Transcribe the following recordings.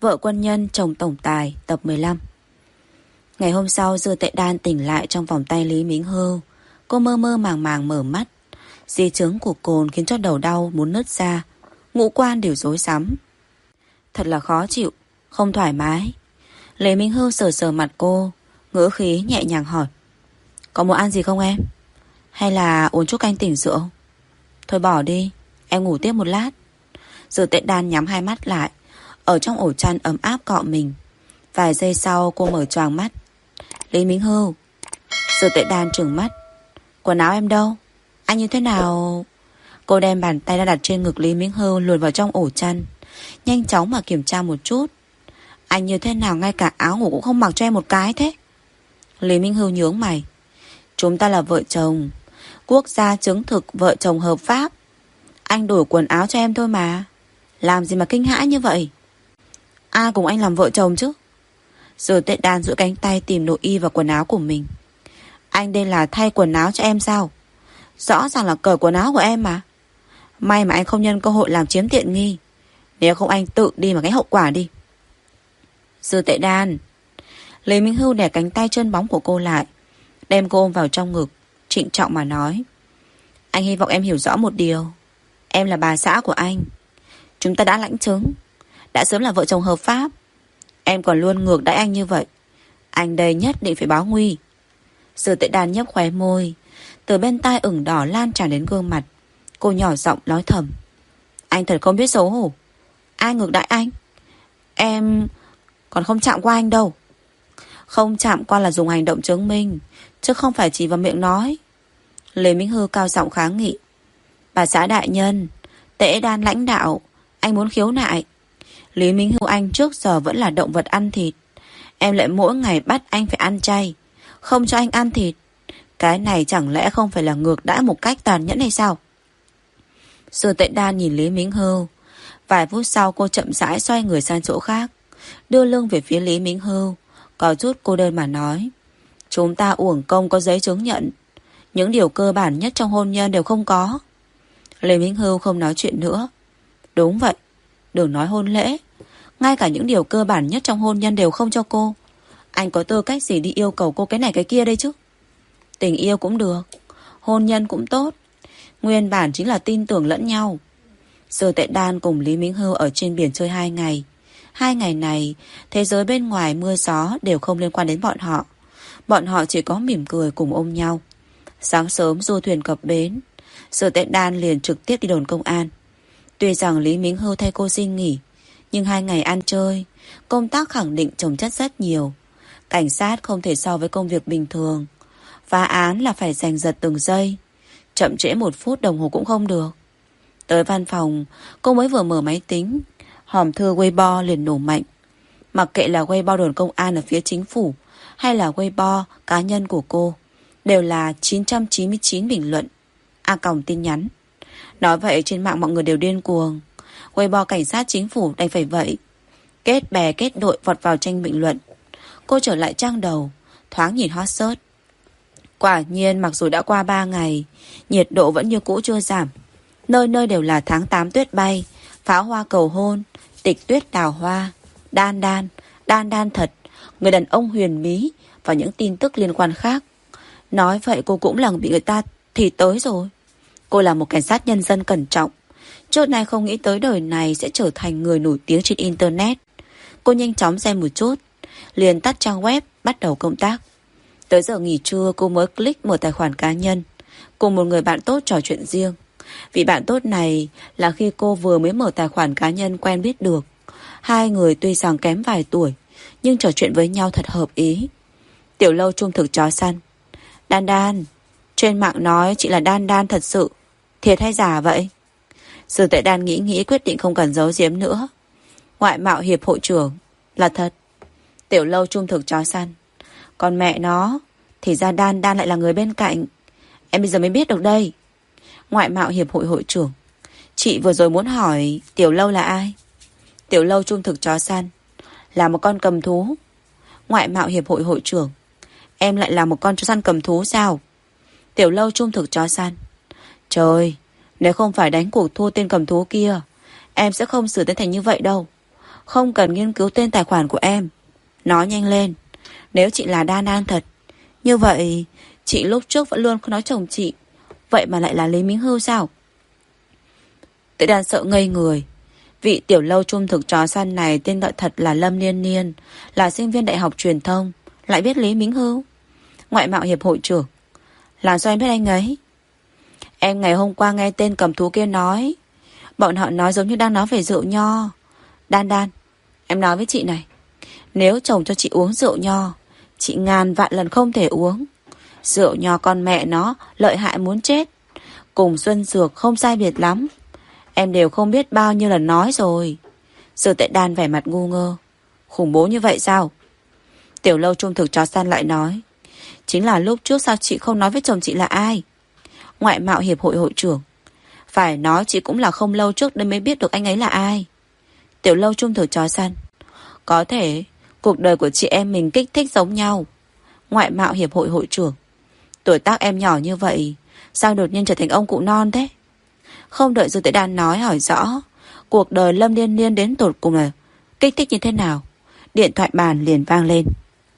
Vợ quân nhân chồng tổng tài tập 15. Ngày hôm sau Dư Tệ Đan tỉnh lại trong vòng tay Lý Mính Hưu. Cô mơ mơ màng màng mở mắt. Di chứng của cồn khiến cho đầu đau muốn nứt ra, ngũ quan đều rối rắm. Thật là khó chịu, không thoải mái. Lý Mính Hưu sờ sờ mặt cô, ngữ khí nhẹ nhàng hỏi: có muốn ăn gì không em? Hay là uống chút canh tỉnh rượu? Thôi bỏ đi, em ngủ tiếp một lát. Dư Tệ Đan nhắm hai mắt lại, ở trong ổ chăn ấm áp cọ mình. Vài giây sau cô mở choàng mắt. Lý Mính Hưu. Dư Tệ Đan trừng mắt. Quần áo em đâu? Anh như thế nào? Cô đem bàn tay đã đặt trên ngực Lý Mính Hưu luồn vào trong ổ chăn, nhanh chóng mà kiểm tra một chút. Anh như thế nào ngay cả áo ngủ cũng không mặc cho em một cái thế? Lý Mính Hưu nhướng mày. Chúng ta là vợ chồng, quốc gia chứng thực vợ chồng hợp pháp. Anh đổi quần áo cho em thôi mà, làm gì mà kinh hãi như vậy? Ai cùng anh làm vợ chồng chứ? Dư Tệ Đan duỗi cánh tay tìm nội y và quần áo của mình. Anh đây là thay quần áo cho em sao? Rõ ràng là cởi quần áo của em mà. May mà anh không nhân cơ hội làm chiếm tiện nghi. Nếu không anh tự đi mà cái hậu quả đi. Dư Tệ Đan. Lý Minh Hưu đè cánh tay trơn bóng của cô lại, đem cô ôm vào trong ngực, trịnh trọng mà nói: anh hy vọng em hiểu rõ một điều. Em là bà xã của anh. Chúng ta đã lãnh chứng, đã sớm là vợ chồng hợp pháp. Em còn luôn ngược đãi anh như vậy, anh đây nhất định phải báo nguy. Dư Tệ Đan nhấp khóe môi, từ bên tai ửng đỏ lan tràn đến gương mặt. Cô nhỏ giọng nói thầm: anh thật không biết xấu hổ. Ai ngược đãi anh? Em còn không chạm qua anh đâu. Không chạm qua là dùng hành động chứng minh, chứ không phải chỉ vào miệng nói. Lê Minh Hư cao giọng kháng nghị: bà xã đại nhân, Tệ Đan lãnh đạo, anh muốn khiếu nại. Lý Minh Hưu anh trước giờ vẫn là động vật ăn thịt, em lại mỗi ngày bắt anh phải ăn chay, không cho anh ăn thịt. Cái này chẳng lẽ không phải là ngược đãi một cách tàn nhẫn hay sao? Dư Tệ Đan nhìn Lý Minh Hưu. Vài phút sau cô chậm rãi xoay người sang chỗ khác, đưa lưng về phía Lý Minh Hưu, có chút cô đơn mà nói: chúng ta uổng công có giấy chứng nhận, những điều cơ bản nhất trong hôn nhân đều không có. Lý Minh Hưu không nói chuyện nữa. Đúng vậy, đừng nói hôn lễ, ngay cả những điều cơ bản nhất trong hôn nhân đều không cho cô. Anh có tư cách gì đi yêu cầu cô cái này cái kia đây chứ? Tình yêu cũng được, hôn nhân cũng tốt, nguyên bản chính là tin tưởng lẫn nhau. Dư Tệ Đan cùng Lý Minh Hưu ở trên biển chơi 2 ngày. 2 ngày này, thế giới bên ngoài mưa gió đều không liên quan đến bọn họ. Bọn họ chỉ có mỉm cười cùng ôm nhau. Sáng sớm du thuyền cập bến, Dư Tệ Đan liền trực tiếp đi đồn công an. Tuy rằng Lý Minh Hưu thay cô xin nghỉ, nhưng 2 ngày ăn chơi, công tác khẳng định chồng chất rất nhiều. Cảnh sát không thể so với công việc bình thường. Phá án là phải giành giật từng giây, chậm trễ 1 phút đồng hồ cũng không được. Tới văn phòng, cô mới vừa mở máy tính, hòm thư Weibo liền nổ mạnh. Mặc kệ là Weibo đồn công an ở phía chính phủ hay là Weibo cá nhân của cô, đều là 999 bình luận, tin nhắn. Nói vậy trên mạng mọi người đều điên cuồng. Weibo cảnh sát chính phủ đành phải vậy, kết bè kết đội vọt vào tranh bình luận. Cô trở lại trang đầu, thoáng nhìn hot search. Quả nhiên mặc dù đã qua 3 ngày, nhiệt độ vẫn như cũ chưa giảm. Nơi nơi đều là tháng 8 tuyết bay, pháo hoa cầu hôn, tịch tuyết đào hoa, đan đan thật, người đàn ông huyền bí và những tin tức liên quan khác. Nói vậy cô cũng là bị người ta thì tới rồi. Cô là một cảnh sát nhân dân cẩn trọng, trước nay không nghĩ tới đời này sẽ trở thành người nổi tiếng trên internet. Cô nhanh chóng xem một chút, liền tắt trang web, bắt đầu công tác. Tới giờ nghỉ trưa cô mới click mở tài khoản cá nhân, cùng một người bạn tốt trò chuyện riêng. Vị bạn tốt này là khi cô vừa mới mở tài khoản cá nhân quen biết được. Hai người tuy rằng kém vài tuổi, nhưng trò chuyện với nhau thật hợp ý. Tiểu Lâu trung thực chó săn: Đan Đan, trên mạng nói chị là Đan Đan thật sự, thiệt hay giả vậy? Dư Tệ Đan nghĩ quyết định không cần giấu giếm nữa. Ngoại mạo hiệp hội trưởng, là thật. Tiểu Lâu trung thực chó săn: còn mẹ nó, thì ra Đan Đan lại là người bên cạnh. Em bây giờ mới biết được đây. Ngoại mạo hiệp hội hội trưởng: chị vừa rồi muốn hỏi Tiểu Lâu là ai? Tiểu Lâu trung thực chó săn: là một con cầm thú. Ngoại mạo hiệp hội hội trưởng: em lại là một con chó săn cầm thú sao? Tiểu Lâu trung thực chó săn: trời, nếu không phải đánh cuộc thua tên cầm thú kia, em sẽ không xử tới thành như vậy đâu. Không cần nghiên cứu tên tài khoản của em. Nói nhanh lên. Nếu chị là Đan An thật, như vậy chị lúc trước vẫn luôn không nói chồng chị, vậy mà lại là Lý Minh Hưu sao? Tệ Đan sợ ngây người. Vị tiểu lâu trung thực chó săn này tên gọi thật là Lâm Liên Niên, là sinh viên đại học truyền thông, lại biết Lý Minh Hưu, ngoại mạo hiệp hội trưởng. Làm sao em biết anh ấy? Em ngày hôm qua nghe tên cầm thú kia nói. Bọn họ nói giống như đang nói về rượu nho. Đan Đan, em nói với chị này, nếu chồng cho chị uống rượu nho, chị ngàn vạn lần không thể uống. Rượu nho con mẹ nó lợi hại muốn chết. Cùng Xuân Dược không sai biệt lắm. Em đều không biết bao nhiêu lần nói rồi. Sư Tệ Đan vẻ mặt ngu ngơ. Khủng bố như vậy sao? Tiểu lâu trung thực chó săn lại nói. Chính là lúc trước sao chị không nói với chồng chị là ai? Ngoại mạo hiệp hội hội trưởng. Phải nói chị cũng là không lâu trước đây mới biết được anh ấy là ai. Tiểu lâu trung thực chó săn. Có thể cuộc đời của chị em mình kích thích giống nhau. Ngoại mạo hiệp hội hội trưởng. Tuổi tác em nhỏ như vậy, sao đột nhiên trở thành ông cụ non thế? Không đợi Dư Tế Đan nói hỏi rõ cuộc đời Lâm Liên Liên đến tột cùng là kích thích như thế nào, điện thoại bàn liền vang lên.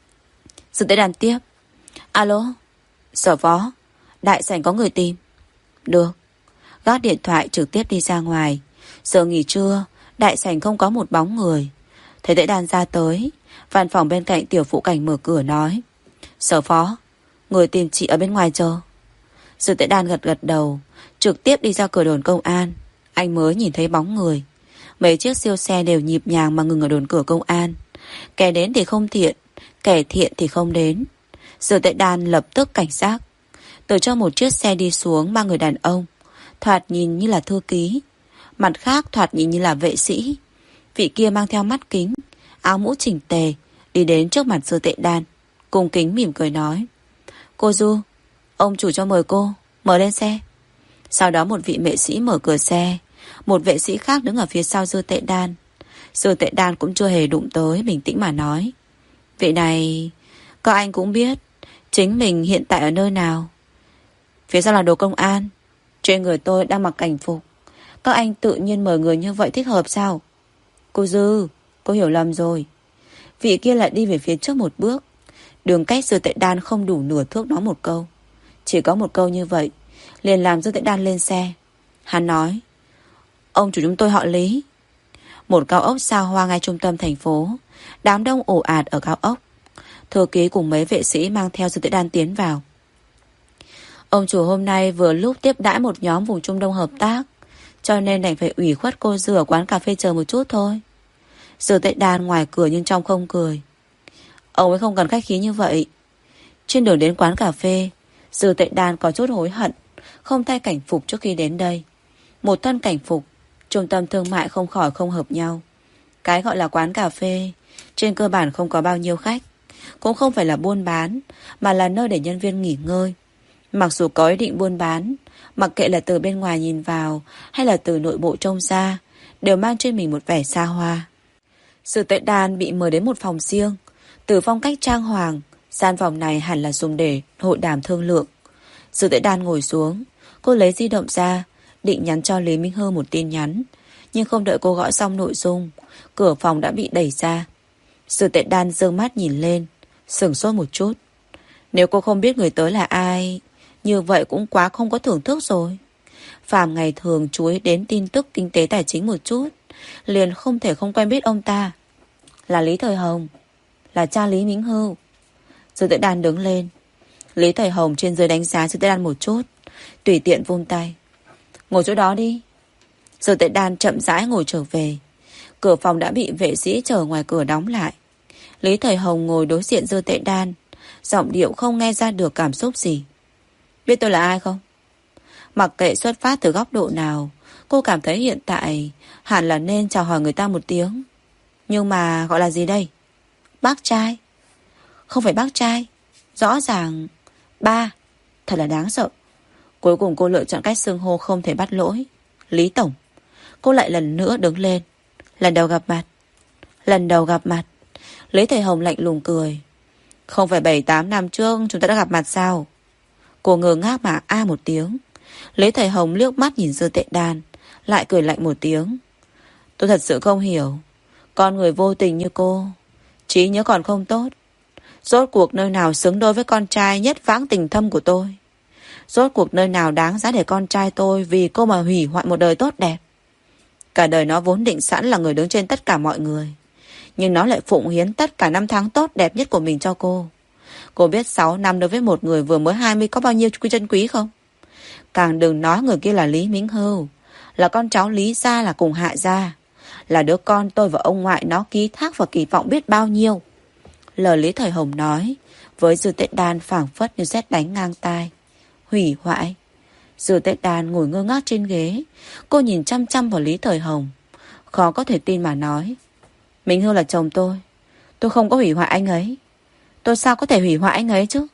Dư Tế Đan tiếp. Alo, sở phó, đại sảnh có người tìm. Được. Gác điện thoại trực tiếp đi ra ngoài. Giờ nghỉ trưa, đại sảnh không có một bóng người. Thấy Tế Đan ra tới, văn phòng bên cạnh tiểu phụ cảnh mở cửa nói. Sở phó, người tìm chị ở bên ngoài chờ. Dư Tế Đan gật gật đầu, trực tiếp đi ra cửa đồn công an. Anh mới nhìn thấy bóng người. Mấy chiếc siêu xe đều nhịp nhàng mà ngừng ở đồn cửa công an. Kẻ đến thì không thiện, kẻ thiện thì không đến. Dư Tế Đan lập tức cảnh giác. Từ trong một chiếc xe đi xuống ba người đàn ông, thoạt nhìn như là thư ký, mặt khác thoạt nhìn như là vệ sĩ. Vị kia mang theo mắt kính, áo mũ chỉnh tề, đi đến trước mặt Dư Tệ Đan, cung kính mỉm cười nói. Cô Du, ông chủ cho mời cô, mở lên xe. Sau đó một vị vệ sĩ mở cửa xe, một vệ sĩ khác đứng ở phía sau Dư Tệ Đan. Dư Tệ Đan cũng chưa hề đụng tới, bình tĩnh mà nói. Vị này, các anh cũng biết chính mình hiện tại ở nơi nào. Phía sau là đồ công an, trên người tôi đang mặc cảnh phục. Các anh tự nhiên mời người như vậy thích hợp sao? Cô Dư, cô hiểu lầm rồi. Vị kia lại đi về phía trước một bước. Đường cách Dư Tệ Đan không đủ nửa thước nói một câu. Chỉ có một câu như vậy liền làm Dư Tệ Đan lên xe. Hắn nói. Ông chủ chúng tôi họ Lý. Một cao ốc xa hoa ngay trung tâm thành phố. Đám đông ồ ạt ở cao ốc. Thư ký cùng mấy vệ sĩ mang theo Dư Tệ Đan tiến vào. Ông chủ hôm nay vừa lúc tiếp đãi một nhóm vùng Trung Đông hợp tác, cho nên đành phải ủy khuất cô Dư ở quán cà phê chờ một chút thôi. Dư Tệ Đan ngoài cười nhưng trong không cười. Ông ấy không cần khách khí như vậy. Trên đường đến quán cà phê, Dư Tệ Đan có chút hối hận không thay cảnh phục trước khi đến đây. Một thân cảnh phục, trung tâm thương mại không khỏi không hợp nhau. Cái gọi là quán cà phê trên cơ bản không có bao nhiêu khách, cũng không phải là buôn bán, mà là nơi để nhân viên nghỉ ngơi. Mặc dù có ý định buôn bán, mặc kệ là từ bên ngoài nhìn vào hay là từ nội bộ trông ra, đều mang trên mình một vẻ xa hoa. Dư Tệ Đan bị mời đến một phòng riêng. Từ phong cách trang hoàng, gian phòng này hẳn là dùng để hội đàm thương lượng. Dư Tệ Đan ngồi xuống, cô lấy di động ra, định nhắn cho Lý Minh Hư một tin nhắn. Nhưng không đợi cô gõ xong nội dung, cửa phòng đã bị đẩy ra. Dư Tệ Đan giương mắt nhìn lên, sửng sốt một chút. Nếu cô không biết người tới là ai, như vậy cũng quá không có thưởng thức rồi. Phàm ngày thường chú ý đến tin tức kinh tế tài chính một chút, liền không thể không quen biết ông ta. Là Lý Thời Hồng, là cha Lý Minh Hưu. Dư Tệ Đan đứng lên. Lý Thời Hồng trên dưới đánh giá Dư Tệ Đan một chút, tùy tiện vung tay. Ngồi chỗ đó đi. Dư Tệ Đan chậm rãi ngồi trở về. Cửa phòng đã bị vệ sĩ chờ ngoài cửa đóng lại. Lý Thời Hồng ngồi đối diện Dư Tệ Đan, giọng điệu không nghe ra được cảm xúc gì. Biết tôi là ai không? Mặc kệ xuất phát từ góc độ nào, cô cảm thấy hiện tại hẳn là nên chào hỏi người ta một tiếng. Nhưng mà gọi là gì đây? Bác trai? Không phải bác trai. Rõ ràng ba. Thật là đáng sợ. Cuối cùng cô lựa chọn cách xưng hô không thể bắt lỗi. Lý Tổng. Cô lại lần nữa đứng lên. Lần đầu gặp mặt. Lần đầu gặp mặt. Lý Thời Hồng lạnh lùng cười. Không phải 7-8 năm trước chúng ta đã gặp mặt sao? Cô ngơ ngác mà a một tiếng. Lý Thời Hồng liếc mắt nhìn Dư Tệ Đan, lại cười lạnh một tiếng. Tôi thật sự không hiểu, Con người vô tình như cô, trí nhớ còn không tốt. Rốt cuộc nơi nào xứng đôi với con trai nhất vãng tình thâm của tôi? Rốt cuộc nơi nào đáng giá để con trai tôi vì cô mà hủy hoại một đời tốt đẹp? Cả đời nó vốn định sẵn là người đứng trên tất cả mọi người, nhưng nó lại phụng hiến tất cả năm tháng tốt đẹp nhất của mình cho cô. Cô biết 6 năm đối với một người vừa mới 20 có bao nhiêu chân quý không? Càng đừng nói người kia là Lý Mính Hưu, là con cháu Lý gia, là cùng Hạ gia, là đứa con tôi và ông ngoại nó ký thác và kỳ vọng biết bao nhiêu. Lời Lý Thời Hồng nói với Dư Tệ Đan phảng phất như sét đánh ngang tai. Hủy hoại? Dư Tệ Đan ngồi ngơ ngác trên ghế. Cô nhìn chăm chăm vào Lý Thời Hồng, khó có thể tin mà nói. Mính Hưu là chồng tôi không có hủy hoại anh ấy. Tôi sao có thể hủy hoại anh ấy chứ?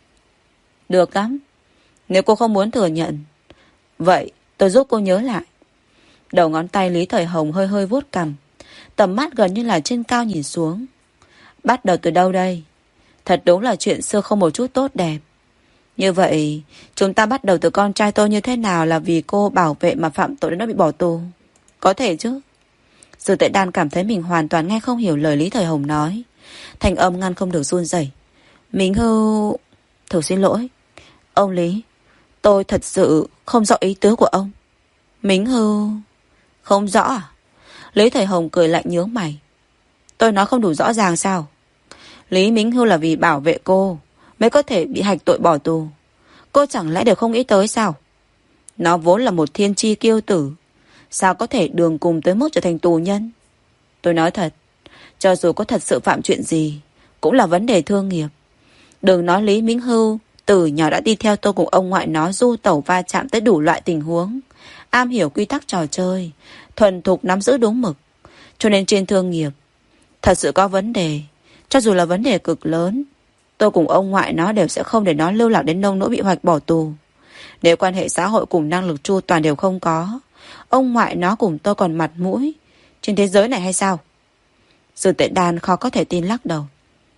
Được lắm, nếu cô không muốn thừa nhận, vậy tôi giúp cô nhớ lại. Đầu ngón tay Lý Thời Hồng hơi hơi vuốt cằm, tầm mắt gần như là trên cao nhìn xuống. Bắt đầu từ đâu đây? Thật đúng là chuyện xưa không một chút tốt đẹp. Như vậy chúng ta bắt đầu từ con trai tôi như thế nào là vì cô bảo vệ mà phạm tội đến nó bị bỏ tù? Có thể chứ? Dư Tệ Đan cảm thấy mình hoàn toàn nghe không hiểu lời Lý Thời Hồng nói. Thành âm ngăn không được run rẩy. Mính Hưu... Thật xin lỗi ông Lý, tôi thật sự không rõ ý tứ của ông. Mính Hưu... Không rõ à? Lý Thời Hồng cười lạnh nhướng mày. Tôi nói không đủ rõ ràng sao? Lý Mính Hưu là vì bảo vệ cô mới có thể bị hạch tội bỏ tù. Cô chẳng lẽ đều không nghĩ tới sao? Nó vốn là một thiên chi kiêu tử, sao có thể đường cùng tới mức trở thành tù nhân? Tôi nói thật, cho dù có thật sự phạm chuyện gì cũng là vấn đề thương nghiệp. Đừng nói Lý Mính Hưu từ nhỏ đã đi theo tôi cùng ông ngoại nó du tẩu va chạm tới đủ loại tình huống, am hiểu quy tắc trò chơi, thuần thục nắm giữ đúng mực. Cho nên trên thương nghiệp thật sự có vấn đề, cho dù là vấn đề cực lớn, tôi cùng ông ngoại nó đều sẽ không để nó lưu lạc đến nông nỗi bị hoạch bỏ tù. Nếu quan hệ xã hội cùng năng lực chu toàn đều không có, ông ngoại nó cùng tôi còn mặt mũi trên thế giới này hay sao? Dư Tệ Đan khó có thể tin lắc đầu.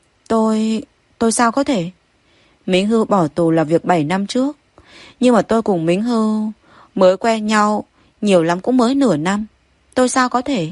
Tôi sao có thể? Mính Hưu bỏ tù là việc 7 năm trước, nhưng mà tôi cùng Mính Hưu mới quen nhau nhiều lắm cũng mới nửa năm. Tôi sao có thể?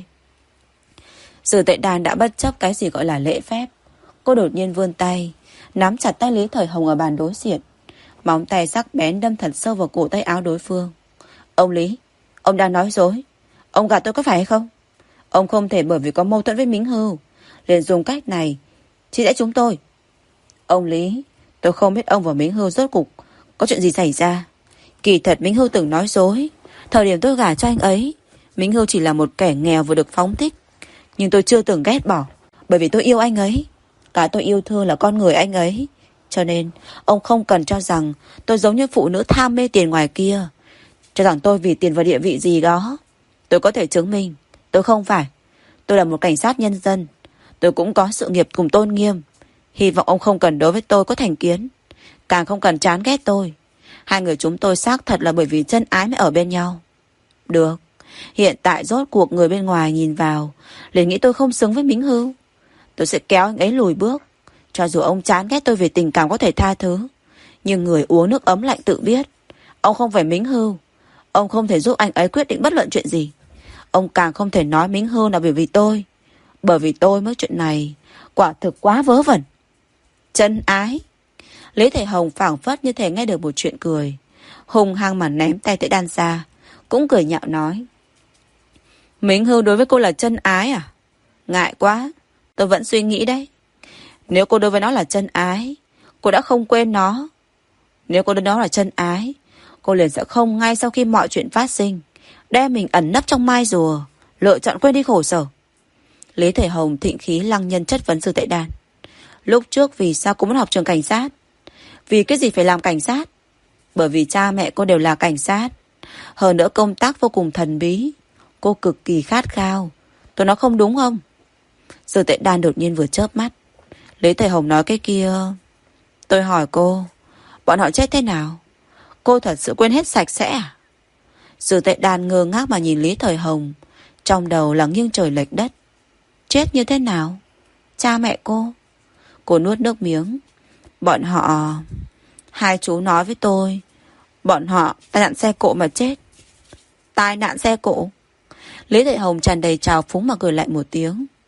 Dư Tệ Đan đã bất chấp cái gì gọi là lễ phép. Cô đột nhiên vươn tay nắm chặt tay Lý Thời Hồng ở bàn đối diện. Móng tay sắc bén đâm thật sâu vào cổ tay áo đối phương. Ông Lý, ông đang nói dối. Ông gạt tôi có phải hay không? Ông không thể bởi vì có mâu thuẫn với Mính Hưu liền dùng cách này chỉ dễ chúng tôi. Ông Lý, tôi không biết ông và Mính Hưu rốt cục có chuyện gì xảy ra. Kỳ thật Mính Hưu từng nói dối. Thời điểm tôi gả cho anh ấy, Mính Hưu chỉ là một kẻ nghèo vừa được phóng thích, nhưng tôi chưa từng ghét bỏ, bởi vì tôi yêu anh ấy. Cái tôi yêu thương là con người anh ấy. Cho nên ông không cần cho rằng tôi giống như phụ nữ tham mê tiền ngoài kia, cho rằng tôi vì tiền và địa vị gì đó. Tôi có thể chứng minh tôi không phải. Tôi là một cảnh sát nhân dân, tôi cũng có sự nghiệp cùng tôn nghiêm. Hy vọng ông không cần đối với tôi có thành kiến, càng không cần chán ghét tôi. Hai người chúng tôi xác thật là bởi vì chân ái mới ở bên nhau. Được, hiện tại rốt cuộc người bên ngoài nhìn vào liền nghĩ tôi không xứng với Mính Hưu. Tôi sẽ kéo anh ấy lùi bước. Cho dù ông chán ghét tôi về tình cảm có thể tha thứ, nhưng người uống nước ấm lạnh tự biết. Ông không phải Mính Hưu, ông không thể giúp anh ấy quyết định bất luận chuyện gì. Ông càng không thể nói Mính Hưu là bởi vì tôi. Bởi vì tôi mới chuyện này quả thực quá vớ vẩn. Chân ái? Lý Thể Hồng phảng phất như thể nghe được một chuyện cười, hung hăng mà ném tay Tệ Đan ra, cũng cười nhạo nói. Mính Hưu đối với cô là chân ái à? Ngại quá, tôi vẫn suy nghĩ đấy. Nếu cô đối với nó là chân ái, cô đã không quên nó. Nếu cô đối với nó là chân ái, cô liền sẽ không ngay sau khi mọi chuyện phát sinh đem mình ẩn nấp trong mai rùa, lựa chọn quên đi khổ sở. Lý Thể Hồng thịnh khí lăng nhân chất vấn Dư Tệ Đan. Lúc trước vì sao cô muốn học trường cảnh sát? Vì cái gì phải làm cảnh sát? Bởi vì cha mẹ cô đều là cảnh sát. Hơn nữa công tác vô cùng thần bí, cô cực kỳ khát khao. Tôi nói không đúng không? Dư Tệ Đan đột nhiên vừa chớp mắt. Lý Thể Hồng nói cái kia. Tôi hỏi cô, bọn họ chết thế nào? Cô thật sự quên hết sạch sẽ à? Dư Tệ Đan ngơ ngác mà nhìn Lý Thời Hồng, trong đầu là nghiêng trời lệch đất. Chết như thế nào? Cha mẹ cô? Cô nuốt nước miếng. Bọn họ... Hai chú nói với tôi, bọn họ tai nạn xe cộ mà chết. Tai nạn xe cộ? Lý Thể Hồng tràn đầy trào phúng mà cười lại một tiếng.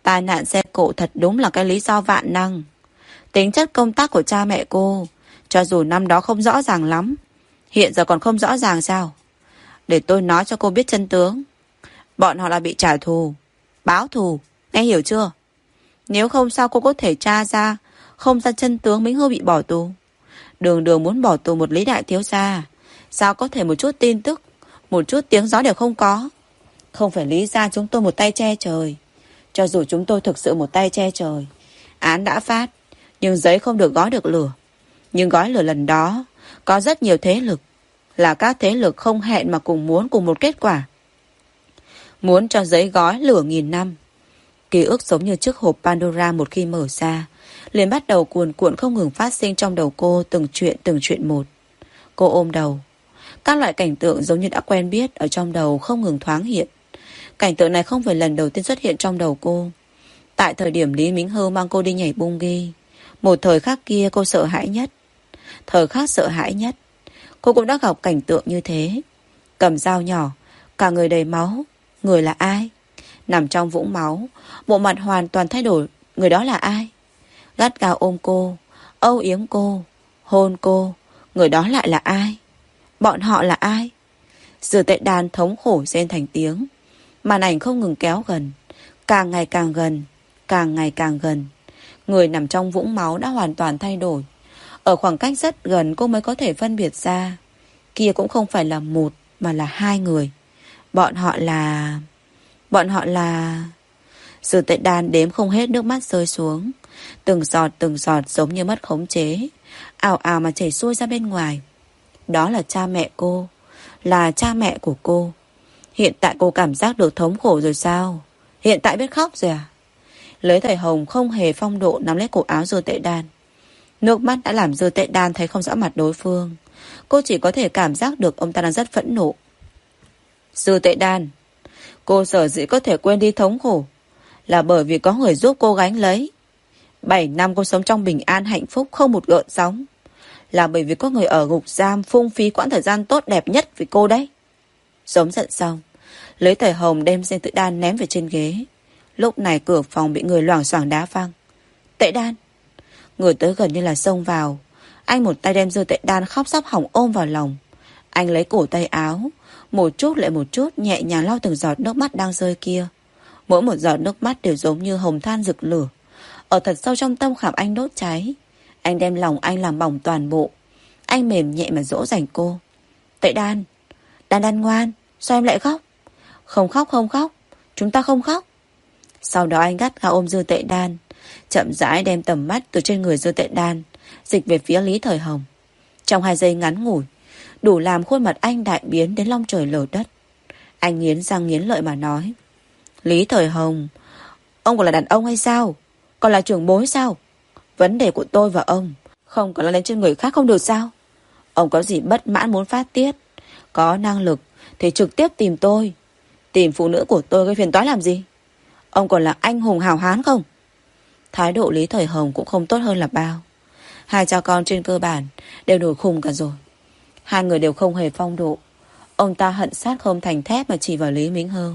Tai nạn xe cộ thật đúng là cái lý do vạn năng. Tính chất công tác của cha mẹ cô, cho dù năm đó không rõ ràng lắm, hiện giờ còn không rõ ràng sao? Để tôi nói cho cô biết chân tướng. Bọn họ là bị trả thù, báo thù, nghe hiểu chưa? Nếu không sao cô có thể tra ra không ra chân tướng Mính Hưu bị bỏ tù. Đường Đường muốn bỏ tù một Lý đại thiếu gia, sao có thể một chút tin tức, một chút tiếng gió đều không có? Không phải Lý gia chúng tôi một tay che trời. Cho dù chúng tôi thực sự một tay che trời, án đã phát, nhưng giấy không được gói được lửa. Nhưng gói lửa lần đó có rất nhiều thế lực, là các thế lực không hẹn mà cùng muốn cùng một kết quả. Muốn cho giấy gói lửa nghìn năm. Ký ức giống như chiếc hộp Pandora một khi mở ra, liền bắt đầu cuồn cuộn không ngừng phát sinh trong đầu cô từng chuyện một. Cô ôm đầu. Các loại cảnh tượng giống như đã quen biết ở trong đầu không ngừng thoáng hiện. Cảnh tượng này không phải lần đầu tiên xuất hiện trong đầu cô. Tại thời điểm Lý Mính Hưu mang cô đi nhảy bung ghi, một thời khắc kia cô sợ hãi nhất. Thời khắc sợ hãi nhất, cô cũng đã gặp cảnh tượng như thế. Cầm dao nhỏ, cả người đầy máu. Người là ai? Nằm trong vũng máu, bộ mặt hoàn toàn thay đổi. Người đó là ai? Gắt gao ôm cô, âu yếm cô, hôn cô. Người đó lại là ai? Bọn họ là ai? Dư Tệ Đan thống khổ rên thành tiếng. Màn ảnh không ngừng kéo gần, càng ngày càng gần, càng ngày càng gần. Người nằm trong vũng máu đã hoàn toàn thay đổi. Ở khoảng cách rất gần cô mới có thể phân biệt ra. Kia cũng không phải là một, mà là hai người. Bọn họ là... Dư Tệ Đan đếm không hết nước mắt rơi xuống. Từng giọt giống như mất khống chế, ào ào mà chảy xuôi ra bên ngoài. Đó là cha mẹ cô, là cha mẹ của cô. Hiện tại cô cảm giác được thống khổ rồi sao? Hiện tại biết khóc rồi à? Lấy thầy Hồng không hề phong độ nắm lấy cổ áo Dư Tệ Đan. Nước mắt đã làm Dư Tệ Đan thấy không rõ mặt đối phương. Cô chỉ có thể cảm giác được ông ta đang rất phẫn nộ. Dư Tệ Đan, cô sở dĩ có thể quên đi thống khổ là bởi vì có người giúp cô gánh lấy. 7 năm cô sống trong bình an hạnh phúc không một gợn sóng, là bởi vì có người ở ngục giam phung phí quãng thời gian tốt đẹp nhất vì cô đấy. Giống giận xong, lấy thầy Hồng đem Dư Tệ Đan ném về trên ghế. Lúc này cửa phòng bị người loảng xoảng đá văng. Tệ Đan. Người tới gần như là xông vào. Anh một tay đem Dư Tệ Đan khóc sắp hỏng ôm vào lòng. Anh lấy cổ tay áo, một chút lại một chút nhẹ nhàng lau từng giọt nước mắt đang rơi kia. Mỗi một giọt nước mắt đều giống như hồng than rực lửa, ở thật sâu trong tâm khảm anh đốt cháy. Anh đem lòng anh làm bỏng toàn bộ. Anh mềm nhẹ mà dỗ dành cô. Tệ Đan, Đan ngoan, sao em lại khóc? Không khóc, không khóc, chúng ta không khóc. Sau đó anh gắt gao ôm Dư Tệ Đan, chậm rãi đem tầm mắt từ trên người Dư Tệ Đan dịch về phía Lý Thời Hồng. Trong 2 giây ngắn ngủi, đủ làm khuôn mặt anh đại biến đến long trời lở đất. Anh nghiến răng nghiến lợi mà nói: Lý Thời Hồng, ông còn là đàn ông hay sao? Còn là trưởng bối sao? Vấn đề của tôi và ông không còn là lên trên người khác không được sao? Ông có gì bất mãn muốn phát tiết, có năng lực thì trực tiếp tìm tôi. Tìm phụ nữ của tôi gây phiền toái làm gì? Ông còn là anh hùng hào hán không? Thái độ Lý Thời Hồng cũng không tốt hơn là bao. Hai cha con trên cơ bản đều nổi khùng cả rồi. Hai người đều không hề phong độ. Ông ta hận sát không thành thép mà chỉ vào Lý Mính Hưu.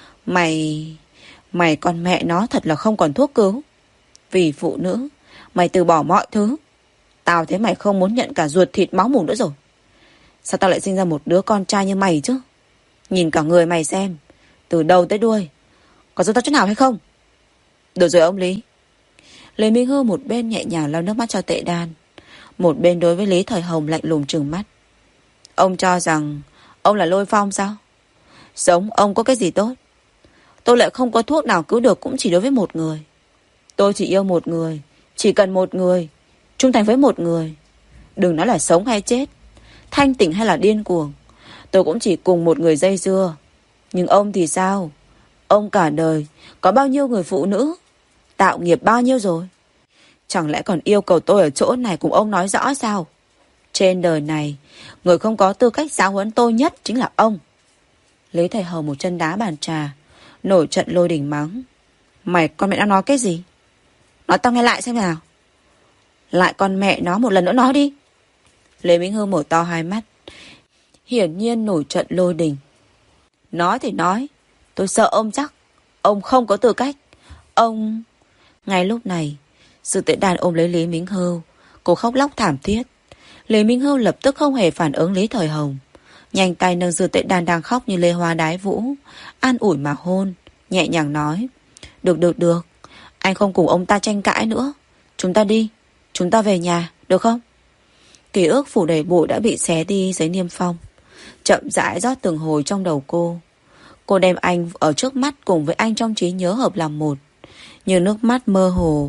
Mày con mẹ nó thật là không còn thuốc cứu. Vì phụ nữ mày từ bỏ mọi thứ. Tao thấy mày không muốn nhận cả ruột thịt máu mủ nữa rồi. Sao tao lại sinh ra một đứa con trai như mày chứ? Nhìn cả người mày xem, từ đầu tới đuôi có giống tao chỗ nào hay không? Được rồi ông Lý. Lý Minh Hưu một bên nhẹ nhàng lau nước mắt cho Tệ Đan, một bên đối với Lý Thời Hồng lạnh lùng trừng mắt. Ông cho rằng ông là Lôi Phong sao? Giống ông có cái gì tốt? Tôi lại không có thuốc nào cứu được, cũng chỉ đối với một người. Tôi chỉ yêu một người, chỉ cần một người, trung thành với một người. Đừng nói là sống hay chết, thanh tỉnh hay là điên cuồng, tôi cũng chỉ cùng một người dây dưa. Nhưng ông thì sao? Ông cả đời có bao nhiêu người phụ nữ, tạo nghiệp bao nhiêu rồi? Chẳng lẽ còn yêu cầu tôi ở chỗ này cùng ông nói rõ sao? Trên đời này, người không có tư cách giáo huấn tôi nhất chính là ông. Lý Thầy Hầu một chân đá bàn trà, nổi trận lôi đình mắng. Mày con mẹ nó nói cái gì? Nói tao nghe lại xem nào. Lại con mẹ nó một lần nữa nói đi. Lê Minh Hương mở to hai mắt, hiển nhiên nổi trận lôi đình. Nói thì nói, tôi sợ ông chắc. Ông không có tư cách. Ông... Ngay lúc này, Dư Tệ Đan ôm lấy Lý Mính Hưu. Cô khóc lóc thảm thiết. Lý Minh Hưu lập tức không hề phản ứng Lý Thời Hồng. Nhanh tay nâng Dư Tệ Đan đang khóc như lê hoa đái vũ, an ủi mà hôn, nhẹ nhàng nói. Được. Anh không cùng ông ta tranh cãi nữa. Chúng ta đi. Chúng ta về nhà, được không? Ký ức phủ đầy bụi đã bị xé đi giấy niêm phong. Chậm rãi rót từng hồi trong đầu cô. Cô đem anh ở trước mắt cùng với anh trong trí nhớ hợp làm một. Nhưng nước mắt mơ hồ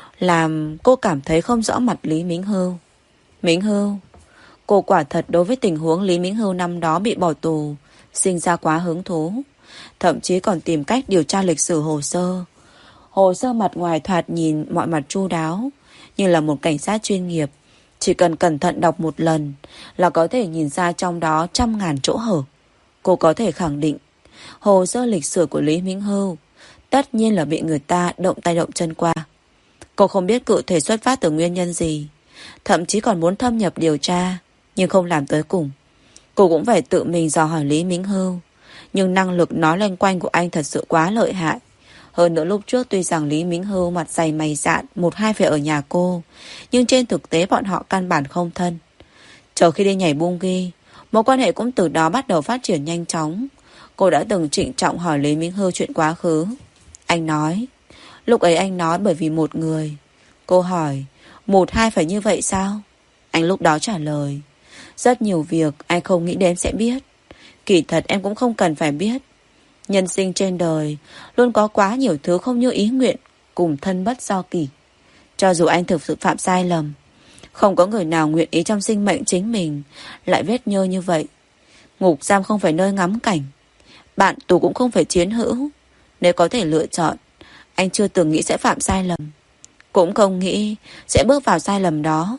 làm cô cảm thấy không rõ mặt Lý Mính Hưu. Mính Hưu. Cô quả thật đối với tình huống Lý Mính Hưu năm đó bị bỏ tù sinh ra quá hứng thú. Thậm chí còn tìm cách điều tra lịch sử hồ sơ. Hồ sơ mặt ngoài thoạt nhìn mọi mặt chu đáo, như là một cảnh sát chuyên nghiệp. Chỉ cần cẩn thận đọc một lần là có thể nhìn ra trong đó trăm ngàn chỗ hở. Cô có thể khẳng định hồ sơ lịch sử của Lý Mính Hưu tất nhiên là bị người ta động tay động chân qua. Cô không biết cụ thể xuất phát từ nguyên nhân gì, thậm chí còn muốn thâm nhập điều tra, nhưng không làm tới cùng. Cô cũng phải tự mình dò hỏi Lý Mính Hưu. Nhưng năng lực nói loanh quanh của anh thật sự quá lợi hại. Hơn nữa lúc trước tuy rằng Lý Mính Hưu mặt dày mày dạn một hai phải ở nhà cô, nhưng trên thực tế bọn họ căn bản không thân. Chờ khi đi nhảy bungee, mối quan hệ cũng từ đó bắt đầu phát triển nhanh chóng. Cô đã từng trịnh trọng hỏi Lý Mính Hưu chuyện quá khứ. Anh nói, lúc ấy anh nói bởi vì một người. Cô hỏi, một hai phải như vậy sao? Anh lúc đó trả lời, rất nhiều việc anh không nghĩ đến sẽ biết. Kỳ thật em cũng không cần phải biết. Nhân sinh trên đời luôn có quá nhiều thứ không như ý nguyện, cùng thân bất do kỷ. Cho dù anh thực sự phạm sai lầm, không có người nào nguyện ý trong sinh mệnh chính mình lại vết nhơ như vậy. Ngục giam không phải nơi ngắm cảnh, bạn tù cũng không phải chiến hữu. Nếu có thể lựa chọn, anh chưa từng nghĩ sẽ phạm sai lầm, cũng không nghĩ sẽ bước vào sai lầm đó.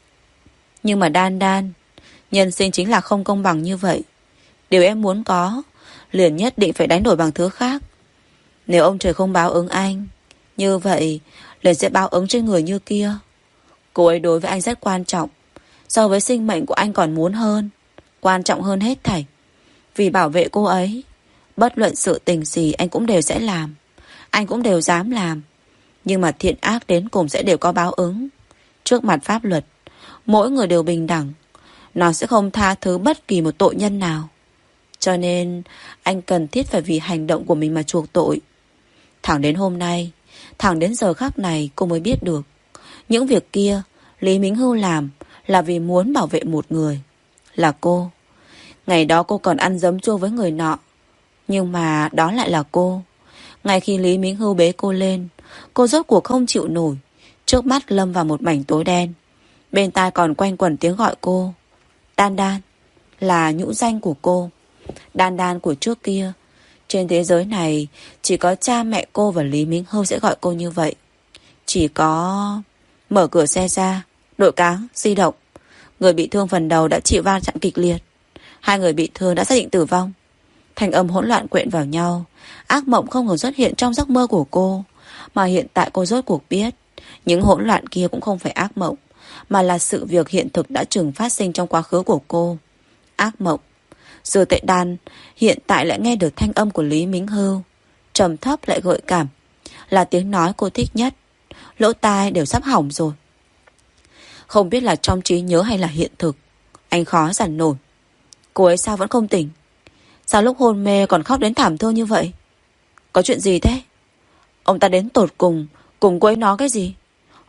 Nhưng mà Đan, nhân sinh chính là không công bằng như vậy. Điều em muốn có liền nhất định phải đánh đổi bằng thứ khác. Nếu ông trời không báo ứng anh, như vậy liền sẽ báo ứng trên người như kia. Cô ấy đối với anh rất quan trọng, so với sinh mệnh của anh còn muốn hơn, quan trọng hơn hết thảy. Vì bảo vệ cô ấy, bất luận sự tình gì anh cũng đều sẽ làm, anh cũng đều dám làm. Nhưng mà thiện ác đến cùng sẽ đều có báo ứng. Trước mặt pháp luật, mỗi người đều bình đẳng. Nó sẽ không tha thứ bất kỳ một tội nhân nào. Cho nên anh cần thiết phải vì hành động của mình mà chuộc tội. Thẳng đến hôm nay, thẳng đến giờ khắc này cô mới biết được, những việc kia Lý Mính Hưu làm là vì muốn bảo vệ một người, là cô. Ngày đó cô còn ăn giấm chua với người nọ, nhưng mà đó lại là cô. Ngay khi Lý Mính Hưu bế cô lên, cô rốt cuộc không chịu nổi. Trước mắt lâm vào một mảnh tối đen. Bên tai còn quanh quẩn tiếng gọi cô. Đan, là nhũ danh của cô. Đan của trước kia. Trên thế giới này chỉ có cha mẹ cô và Lý Mính Hưu sẽ gọi cô như vậy. Chỉ có... Mở cửa xe ra, đội cáng, di động. Người bị thương phần đầu đã chịu va chạm kịch liệt. 2 người bị thương đã xác định tử vong. Thành âm hỗn loạn quện vào nhau. Ác mộng không ngừng xuất hiện trong giấc mơ của cô. Mà hiện tại cô rốt cuộc biết, những hỗn loạn kia cũng không phải ác mộng, mà là sự việc hiện thực đã từng phát sinh trong quá khứ của cô. Ác mộng. Dư Tệ Đan hiện tại lại nghe được thanh âm của Lý Mính Hưu, trầm thấp lại gợi cảm, là tiếng nói cô thích nhất. Lỗ tai đều sắp hỏng rồi. Không biết là trong trí nhớ hay là hiện thực, anh khó dằn nổi. Cô ấy sao vẫn không tỉnh? Sao lúc hôn mê còn khóc đến thảm thương như vậy? Có chuyện gì thế? Ông ta đến tột cùng cô ấy nói cái gì?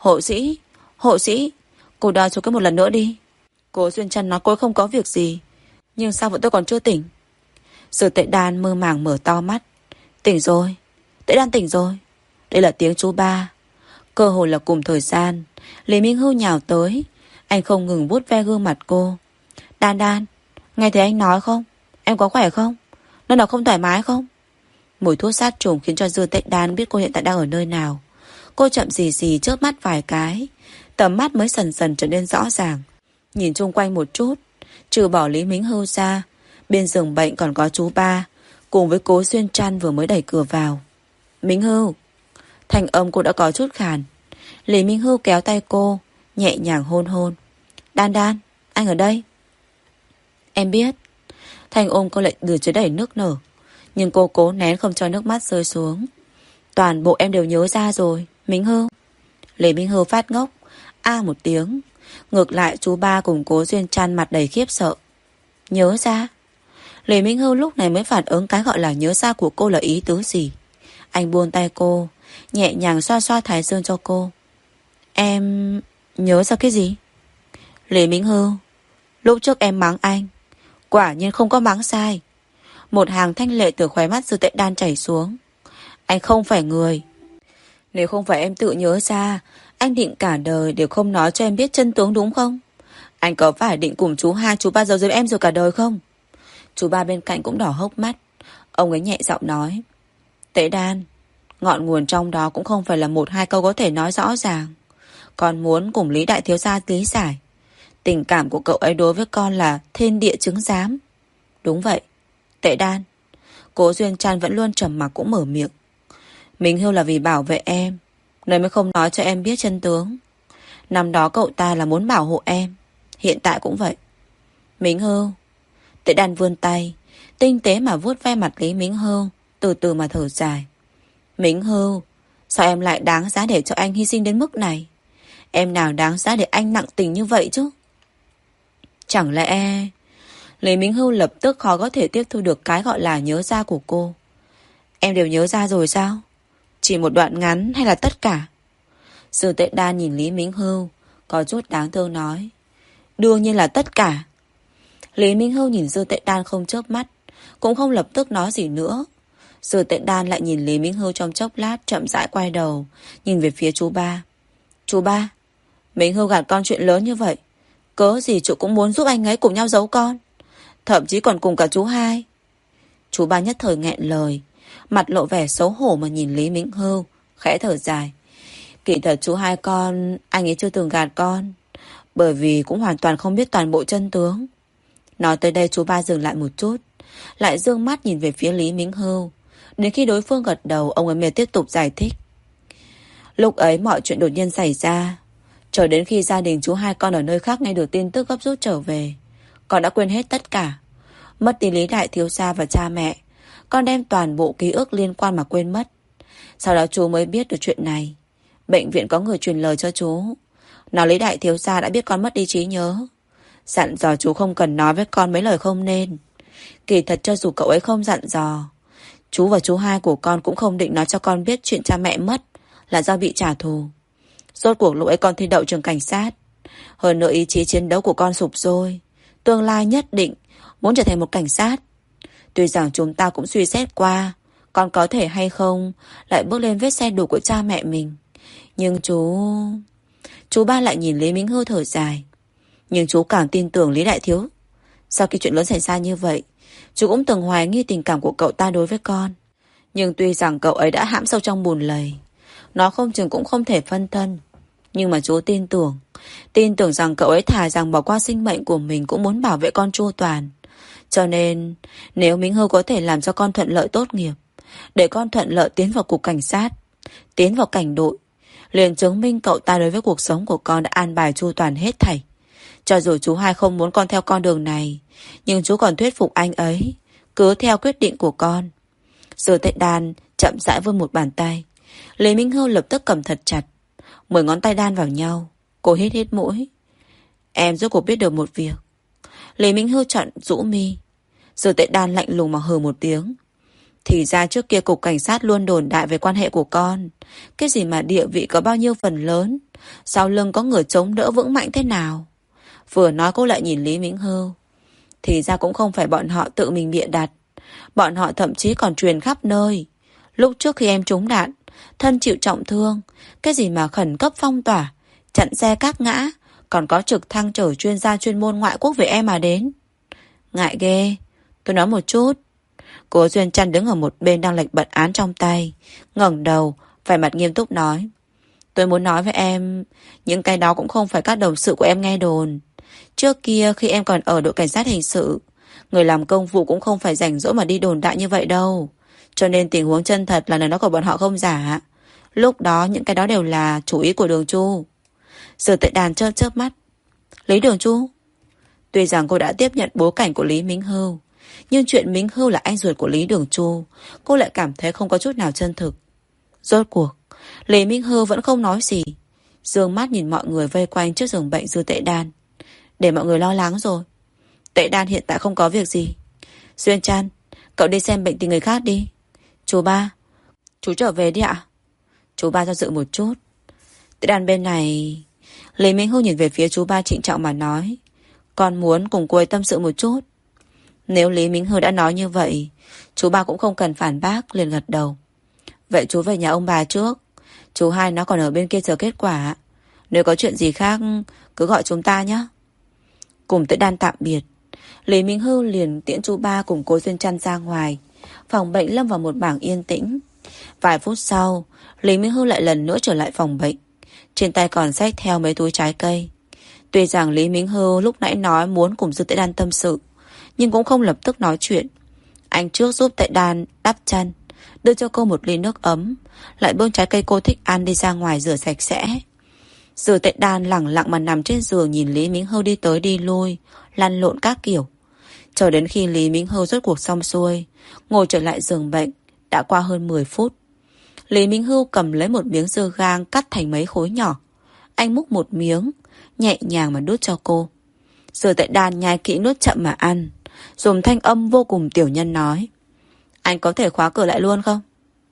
Hộ sĩ, cô đòi xuống cái một lần nữa đi. Cô Xuyên Trăn nói cô ấy không có việc gì, nhưng sao vẫn tôi còn chưa tỉnh? Dư Tệ Đan mơ màng mở to mắt. Tỉnh rồi, Tệ Đan tỉnh rồi. Đây là tiếng chú ba. Cơ hội là cùng thời gian, Lý Minh Hưu nhào tới. Anh không ngừng vuốt ve gương mặt cô. Đan, nghe thấy anh nói không? Em có khỏe không? Nơi nào không thoải mái không? Mùi thuốc sát trùng khiến cho Dư Tệ Đan biết cô hiện tại đang ở nơi nào. Cô chậm gì chớp mắt vài cái, tầm mắt mới dần dần trở nên rõ ràng. Nhìn chung quanh một chút, trừ bỏ Lý Mính Hưu ra, bên giường bệnh còn có chú ba cùng với Cố Xuyên Trăn vừa mới đẩy cửa vào. Mính Hưu. Thanh âm cô đã có chút khàn. Lý Minh Hưu kéo tay cô, nhẹ nhàng hôn. Đan, anh ở đây. Em biết. Thanh ôm cô lại từ dưới đẩy nước nở, nhưng cô cố nén không cho nước mắt rơi xuống. Toàn bộ em đều nhớ ra rồi, Minh Hưu. Lý Minh Hưu phát ngốc, a một tiếng. Ngược lại chú ba cùng Cố Duyên Trăn mặt đầy khiếp sợ. Nhớ ra? Lý Minh Hưu lúc này mới phản ứng cái gọi là nhớ ra của cô là ý tứ gì. Anh buông tay cô, nhẹ nhàng xoa xoa thái dương cho cô. Em nhớ ra cái gì? Lý Minh Hưu, lúc trước em mắng anh, quả nhiên không có mắng sai. Một hàng thanh lệ từ khóe mắt Dư Tệ Đan chảy xuống. Anh không phải người. Nếu không phải em tự nhớ ra, anh định cả đời đều không nói cho em biết chân tướng đúng không? Anh có phải định cùng chú hai chú ba giấu giếm em rồi cả đời không? Chú ba bên cạnh cũng đỏ hốc mắt. Ông ấy nhẹ giọng nói. Tệ Đan, ngọn nguồn trong đó cũng không phải là một hai câu có thể nói rõ ràng. Con muốn cùng Lý Đại Thiếu Gia lý giải. Tình cảm của cậu ấy đối với con là thiên địa chứng giám. Đúng vậy, Tệ Đan. Cố Duyên Trăn vẫn luôn trầm mặc cũng mở miệng. Minh Hưu là vì bảo vệ em nên mới không nói cho em biết chân tướng. Năm đó cậu ta là muốn bảo hộ em, hiện tại cũng vậy. Minh Hưu. Tệ Đan vươn tay, tinh tế mà vuốt ve mặt Lý Minh Hưu, từ từ mà thở dài. Minh Hưu, sao em lại đáng giá để cho anh hy sinh đến mức này? Em nào đáng giá để anh nặng tình như vậy chứ? Chẳng lẽ... Lý Minh Hưu lập tức khó có thể tiếp thu được cái gọi là nhớ ra của cô. Em đều nhớ ra rồi sao? Chỉ một đoạn ngắn hay là tất cả? Dư Tệ Đan nhìn Lý Minh Hưu, có chút đáng thương nói. Đương nhiên là tất cả. Lý Minh Hưu nhìn Dư Tệ Đan không chớp mắt, cũng không lập tức nói gì nữa. Dư Tệ Đan lại nhìn Lý Minh Hưu trong chốc lát, chậm rãi quay đầu, nhìn về phía chú ba. Chú ba, Minh Hưu gạt con chuyện lớn như vậy, cớ gì chú cũng muốn giúp anh ấy cùng nhau giấu con, thậm chí còn cùng cả chú hai. Chú ba nhất thời nghẹn lời, mặt lộ vẻ xấu hổ mà nhìn Lý Minh Hưu, khẽ thở dài. Kỳ thật chú hai con, anh ấy chưa từng gạt con, bởi vì cũng hoàn toàn không biết toàn bộ chân tướng. Nói tới đây chú ba dừng lại một chút, lại dương mắt nhìn về phía Lý Minh Hưu. Đến khi đối phương gật đầu, ông ấy mới tiếp tục giải thích. Lúc ấy mọi chuyện đột nhiên xảy ra, cho đến khi gia đình chú hai con ở nơi khác nghe được tin tức gấp rút trở về, con đã quên hết tất cả. Mất đi Lý Đại Thiếu Gia và cha mẹ, con đem toàn bộ ký ức liên quan mà quên mất. Sau đó chú mới biết được chuyện này. Bệnh viện có người truyền lời cho chú, nói Lý Đại Thiếu Gia đã biết con mất đi trí nhớ, dặn dò chú không cần nói với con mấy lời không nên. Kỳ thật cho dù cậu ấy không dặn dò, chú và chú hai của con cũng không định nói cho con biết chuyện cha mẹ mất là do bị trả thù. Rốt cuộc lúc ấy con thi đậu trường cảnh sát, hơn nữa ý chí chiến đấu của con sụp sôi, tương lai nhất định muốn trở thành một cảnh sát. Tuy rằng chúng ta cũng suy xét qua con có thể hay không lại bước lên vết xe đổ của cha mẹ mình, nhưng chú ba lại nhìn Lý Minh Hưu thở dài. Nhưng chú càng tin tưởng Lý Đại Thiếu. Sau khi chuyện lớn xảy ra như vậy, chú cũng từng hoài nghi tình cảm của cậu ta đối với con. Nhưng tuy rằng cậu ấy đã hãm sâu trong bùn lầy, nó không chừng cũng không thể phân thân. Nhưng mà chú tin tưởng rằng cậu ấy thà rằng bỏ qua sinh mệnh của mình cũng muốn bảo vệ con chu toàn. Cho nên nếu Minh Hưu có thể làm cho con thuận lợi tốt nghiệp, để con thuận lợi tiến vào cục cảnh sát, tiến vào cảnh đội, liền chứng minh cậu ta đối với cuộc sống của con đã an bài chu toàn hết thảy. Cho dù chú hai không muốn con theo con đường này, nhưng chú còn thuyết phục anh ấy cứ theo quyết định của con. Dư Tệ Đan chậm rãi vươn một bàn tay. Lý Minh Hưu lập tức cầm thật chặt, 10 ngón tay đan vào nhau. Cô hít hít mũi. Em rốt cuộc biết được một việc. Lý Minh Hưu chọn rũ mi. Dư Tệ Đan lạnh lùng mà hừ một tiếng. Thì ra trước kia cục cảnh sát luôn đồn đại về quan hệ của con. Cái gì mà địa vị có bao nhiêu phần lớn, sau lưng có người chống đỡ vững mạnh thế nào. Vừa nói cô lại nhìn Lý Minh Hưu. Thì ra cũng không phải bọn họ tự mình bịa đặt, bọn họ thậm chí còn truyền khắp nơi. Lúc trước khi em trúng đạn, thân chịu trọng thương, cái gì mà khẩn cấp phong tỏa, chặn xe các ngã, còn có trực thăng chở chuyên gia chuyên môn ngoại quốc về em mà đến. Ngại ghê, tôi nói một chút. Cố Duyên Trăn đứng ở một bên đang lệch bật án trong tay, ngẩng đầu, vẻ mặt nghiêm túc nói. Tôi muốn nói với em, những cái đó cũng không phải các đồng sự của em nghe đồn. Trước kia khi em còn ở đội cảnh sát hình sự, người làm công vụ cũng không phải rảnh rỗi mà đi đồn đại như vậy đâu. Cho nên tình huống chân thật là lời nói của bọn họ không giả. Lúc đó những cái đó đều là chủ ý của Đường Chu. Dư Tệ Đàn chớp mắt. Lý Đường Chu? Tuy rằng cô đã tiếp nhận bối cảnh của Lý Minh Hưu, nhưng chuyện Minh Hưu là anh ruột của Lý Đường Chu, cô lại cảm thấy không có chút nào chân thực. Rốt cuộc Lý Minh Hưu vẫn không nói gì, dương mắt nhìn mọi người vây quanh trước giường bệnh Dư Tệ Đan. Để mọi người lo lắng rồi. Tệ Đan hiện tại không có việc gì. Duyên Trăn, cậu đi xem bệnh tình người khác đi. Chú ba, chú trở về đi ạ. Chú ba do dự một chút. Tệ Đan bên này. Lý Minh Hưu nhìn về phía chú ba trịnh trọng mà nói, con muốn cùng cô ấy tâm sự một chút. Nếu Lý Minh Hưu đã nói như vậy, chú ba cũng không cần phản bác, liền gật đầu. Vậy chú về nhà ông bà trước. Chú hai nó còn ở bên kia chờ kết quả. Nếu có chuyện gì khác cứ gọi chúng ta nhé. Cùng Tệ Đan tạm biệt, Lý Minh Hưu liền tiễn chú ba cùng cô Duyên Trăn ra ngoài. Phòng bệnh lâm vào một mảng yên tĩnh. Vài phút sau, Lý Minh Hưu lại lần nữa trở lại phòng bệnh. Trên tay còn xách theo mấy túi trái cây. Tuy rằng Lý Minh Hưu lúc nãy nói muốn cùng Dư Tệ Đan tâm sự, nhưng cũng không lập tức nói chuyện. Anh trước giúp Tệ Đan đắp chân, đưa cho cô một ly nước ấm, lại bưng trái cây cô thích ăn đi ra ngoài rửa sạch sẽ. Dư Tệ Đan lẳng lặng mà nằm trên giường nhìn Lý Minh Hưu đi tới đi lui, lăn lộn các kiểu. Chờ đến khi Lý Minh Hưu rốt cuộc xong xuôi, ngồi trở lại giường bệnh, đã qua hơn 10 phút. Lý Minh Hưu cầm lấy một miếng dưa gang cắt thành mấy khối nhỏ. Anh múc một miếng, nhẹ nhàng mà đút cho cô. Dư Tệ Đan nhai kỹ nuốt chậm mà ăn, dùng thanh âm vô cùng tiểu nhân nói, anh có thể khóa cửa lại luôn không?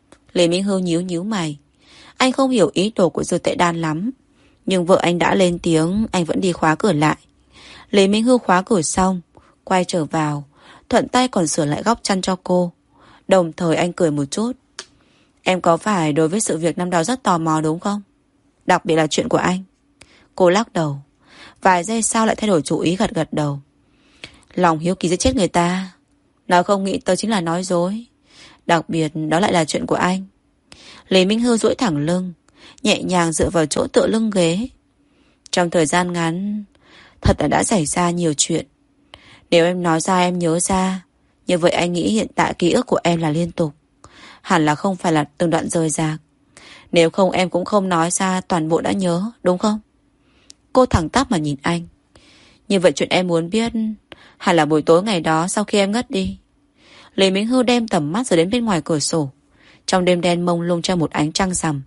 Lý Minh Hưu nhíu nhíu mày. Anh không hiểu ý đồ của Dư Tệ Đan lắm, nhưng vợ anh đã lên tiếng, anh vẫn đi khóa cửa lại. Lý Minh Hưu khóa cửa xong, quay trở vào, thuận tay còn sửa lại góc chăn cho cô. Đồng thời anh cười một chút. Em có phải đối với sự việc năm đó rất tò mò đúng không? Đặc biệt là chuyện của anh. Cô lắc đầu. Vài giây sau lại thay đổi chủ ý, gật gật đầu. Lòng hiếu kỳ giết chết người ta. Nói không nghĩ tới chính là nói dối. Đặc biệt đó lại là chuyện của anh. Lý Minh Hưu duỗi thẳng lưng, nhẹ nhàng dựa vào chỗ tựa lưng ghế. Trong thời gian ngắn, thật là đã xảy ra nhiều chuyện. Nếu em nói ra em nhớ ra, như vậy anh nghĩ hiện tại ký ức của em là liên tục, hẳn là không phải là từng đoạn rời rạc. Nếu không em cũng không nói ra toàn bộ đã nhớ, đúng không? Cô thẳng tắp mà nhìn anh. Như vậy chuyện em muốn biết hẳn là buổi tối ngày đó sau khi em ngất đi. Lý Minh Hưu đem tầm mắt rồi đến bên ngoài cửa sổ. Trong đêm đen mông lung cho một ánh trăng rằm.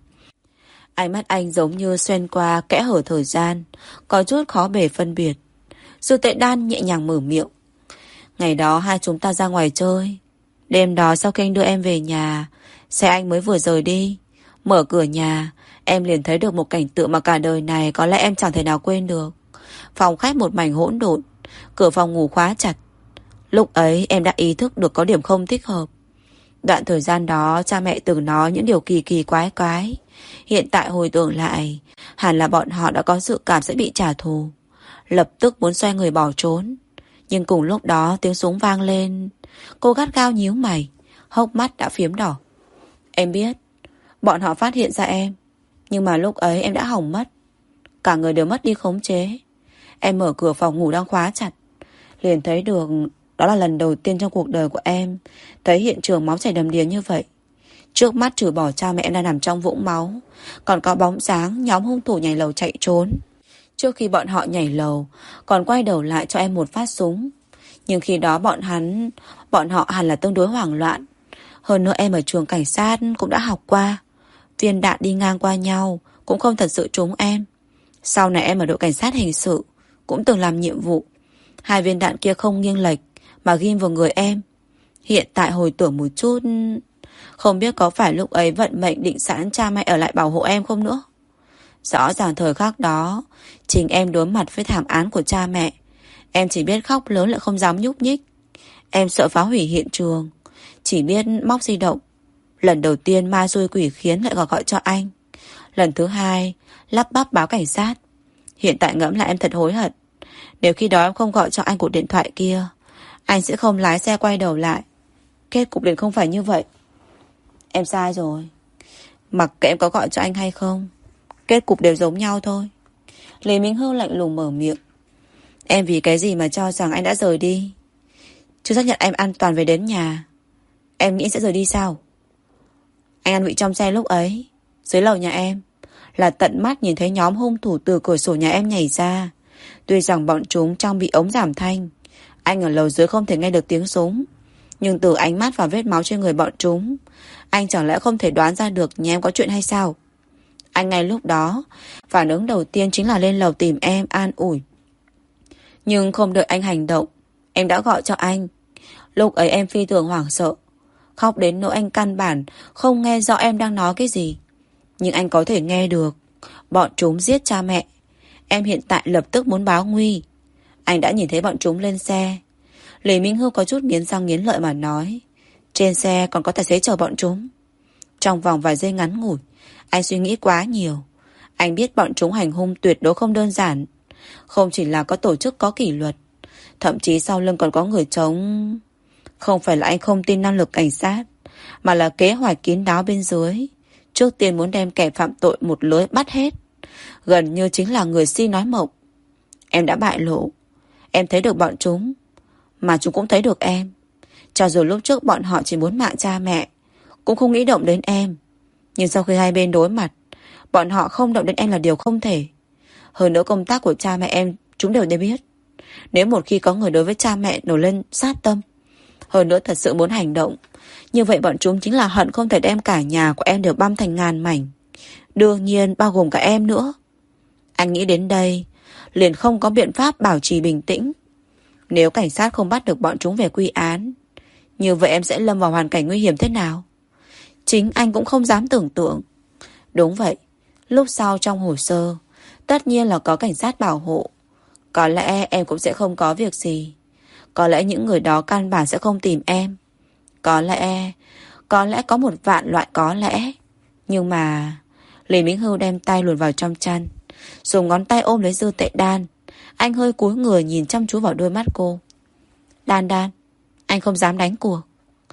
Ánh mắt anh giống như xuyên qua kẽ hở thời gian, có chút khó bề phân biệt. Dư Tệ Đan nhẹ nhàng mở miệng. Ngày đó hai chúng ta ra ngoài chơi. Đêm đó sau khi anh đưa em về nhà, xe anh mới vừa rời đi. Mở cửa nhà, em liền thấy được một cảnh tượng mà cả đời này có lẽ em chẳng thể nào quên được. Phòng khách một mảnh hỗn độn, cửa phòng ngủ khóa chặt. Lúc ấy em đã ý thức được có điểm không thích hợp. Đoạn thời gian đó cha mẹ từng nói những điều kỳ kỳ quái quái. Hiện tại hồi tưởng lại, hẳn là bọn họ đã có dự cảm sẽ bị trả thù. Lập tức muốn xoay người bỏ trốn. Nhưng cùng lúc đó tiếng súng vang lên. Cô gắt gao nhíu mày, hốc mắt đã phiếm đỏ. Em biết bọn họ phát hiện ra em, nhưng mà lúc ấy em đã hỏng mất. Cả người đều mất đi khống chế. Em mở cửa phòng ngủ đang khóa chặt, liền thấy được. Đó là lần đầu tiên trong cuộc đời của em thấy hiện trường máu chảy đầm đìa như vậy. Trước mắt trừ bỏ cha mẹ em đang nằm trong vũng máu, còn có bóng dáng nhóm hung thủ nhảy lầu chạy trốn. Trước khi bọn họ nhảy lầu, còn quay đầu lại cho em một phát súng. Nhưng khi đó bọn họ hẳn là tương đối hoảng loạn. Hơn nữa em ở trường cảnh sát cũng đã học qua. Viên đạn đi ngang qua nhau cũng không thật sự trúng em. Sau này em ở đội cảnh sát hình sự cũng từng làm nhiệm vụ. 2 viên đạn kia không nghiêng lệch mà ghim vào người em. Hiện tại hồi tưởng một chút, không biết có phải lúc ấy vận mệnh định sẵn cha mẹ ở lại bảo hộ em không nữa. Rõ ràng thời khắc đó, chính em đối mặt với thảm án của cha mẹ. Em chỉ biết khóc lớn lại không dám nhúc nhích. Em sợ phá hủy hiện trường, chỉ biết móc di động. Lần đầu tiên ma xui quỷ khiến lại gọi cho anh. Lần thứ hai lắp bắp báo cảnh sát. Hiện tại ngẫm lại em thật hối hận. Nếu khi đó em không gọi cho anh cuộc điện thoại kia, anh sẽ không lái xe quay đầu lại. Kết cục liền không phải như vậy. Em sai rồi. Mặc kệ em có gọi cho anh hay không, kết cục đều giống nhau thôi. Lý Minh Hưu lạnh lùng mở miệng. Em vì cái gì mà cho rằng anh đã rời đi? Chưa xác nhận em an toàn về đến nhà, em nghĩ sẽ rời đi sao? Anh ăn vị trong xe lúc ấy, dưới lầu nhà em, là tận mắt nhìn thấy nhóm hung thủ từ cửa sổ nhà em nhảy ra. Tuy rằng bọn chúng trang bị ống giảm thanh, anh ở lầu dưới không thể nghe được tiếng súng, Nhưng từ ánh mắt và vết máu trên người bọn chúng, anh chẳng lẽ không thể đoán ra được nhà em có chuyện hay sao? Anh ngay lúc đó, phản ứng đầu tiên chính là lên lầu tìm em an ủi. Nhưng không đợi anh hành động, em đã gọi cho anh. Lúc ấy em phi thường hoảng sợ, khóc đến nỗi anh căn bản không nghe rõ em đang nói cái gì. Nhưng anh có thể nghe được. Bọn chúng giết cha mẹ. Em hiện tại lập tức muốn báo nguy. Anh đã nhìn thấy bọn chúng lên xe. Lý Minh Hưu có chút nghiến răng nghiến lợi mà nói. Trên xe còn có tài xế chờ bọn chúng. Trong vòng vài giây ngắn ngủi, anh suy nghĩ quá nhiều. Anh biết bọn chúng hành hung tuyệt đối không đơn giản. Không chỉ là có tổ chức có kỷ luật, thậm chí sau lưng còn có người chống. Không phải là anh không tin năng lực cảnh sát, mà là kế hoạch kín đáo bên dưới. Trước tiên muốn đem kẻ phạm tội một lưới bắt hết. Gần như chính là người si nói mộng. Em đã bại lộ. Em thấy được bọn chúng, mà chúng cũng thấy được em. Cho dù lúc trước bọn họ chỉ muốn mạng cha mẹ, cũng không nghĩ động đến em. Nhưng sau khi hai bên đối mặt, bọn họ không động đến em là điều không thể. Hơn nữa công tác của cha mẹ em chúng đều biết. Nếu một khi có người đối với cha mẹ nổi lên sát tâm, hơn nữa thật sự muốn hành động, như vậy bọn chúng chính là hận không thể đem cả nhà của em đều băm thành ngàn mảnh. Đương nhiên bao gồm cả em nữa. Anh nghĩ đến đây, liền không có biện pháp bảo trì bình tĩnh. Nếu cảnh sát không bắt được bọn chúng về quy án, như vậy em sẽ lâm vào hoàn cảnh nguy hiểm thế nào? Chính anh cũng không dám tưởng tượng. Đúng vậy, lúc sau trong hồ sơ, tất nhiên là có cảnh sát bảo hộ. Có lẽ em cũng sẽ không có việc gì. Có lẽ những người đó căn bản sẽ không tìm em. Có lẽ có một vạn loại có lẽ. Nhưng mà Lý Minh Hưu đem tay luồn vào trong chăn, dùng ngón tay ôm lấy Dư Tệ Đan. Anh hơi cúi người nhìn chăm chú vào đôi mắt cô. Đan Đan, anh không dám đánh cuộc.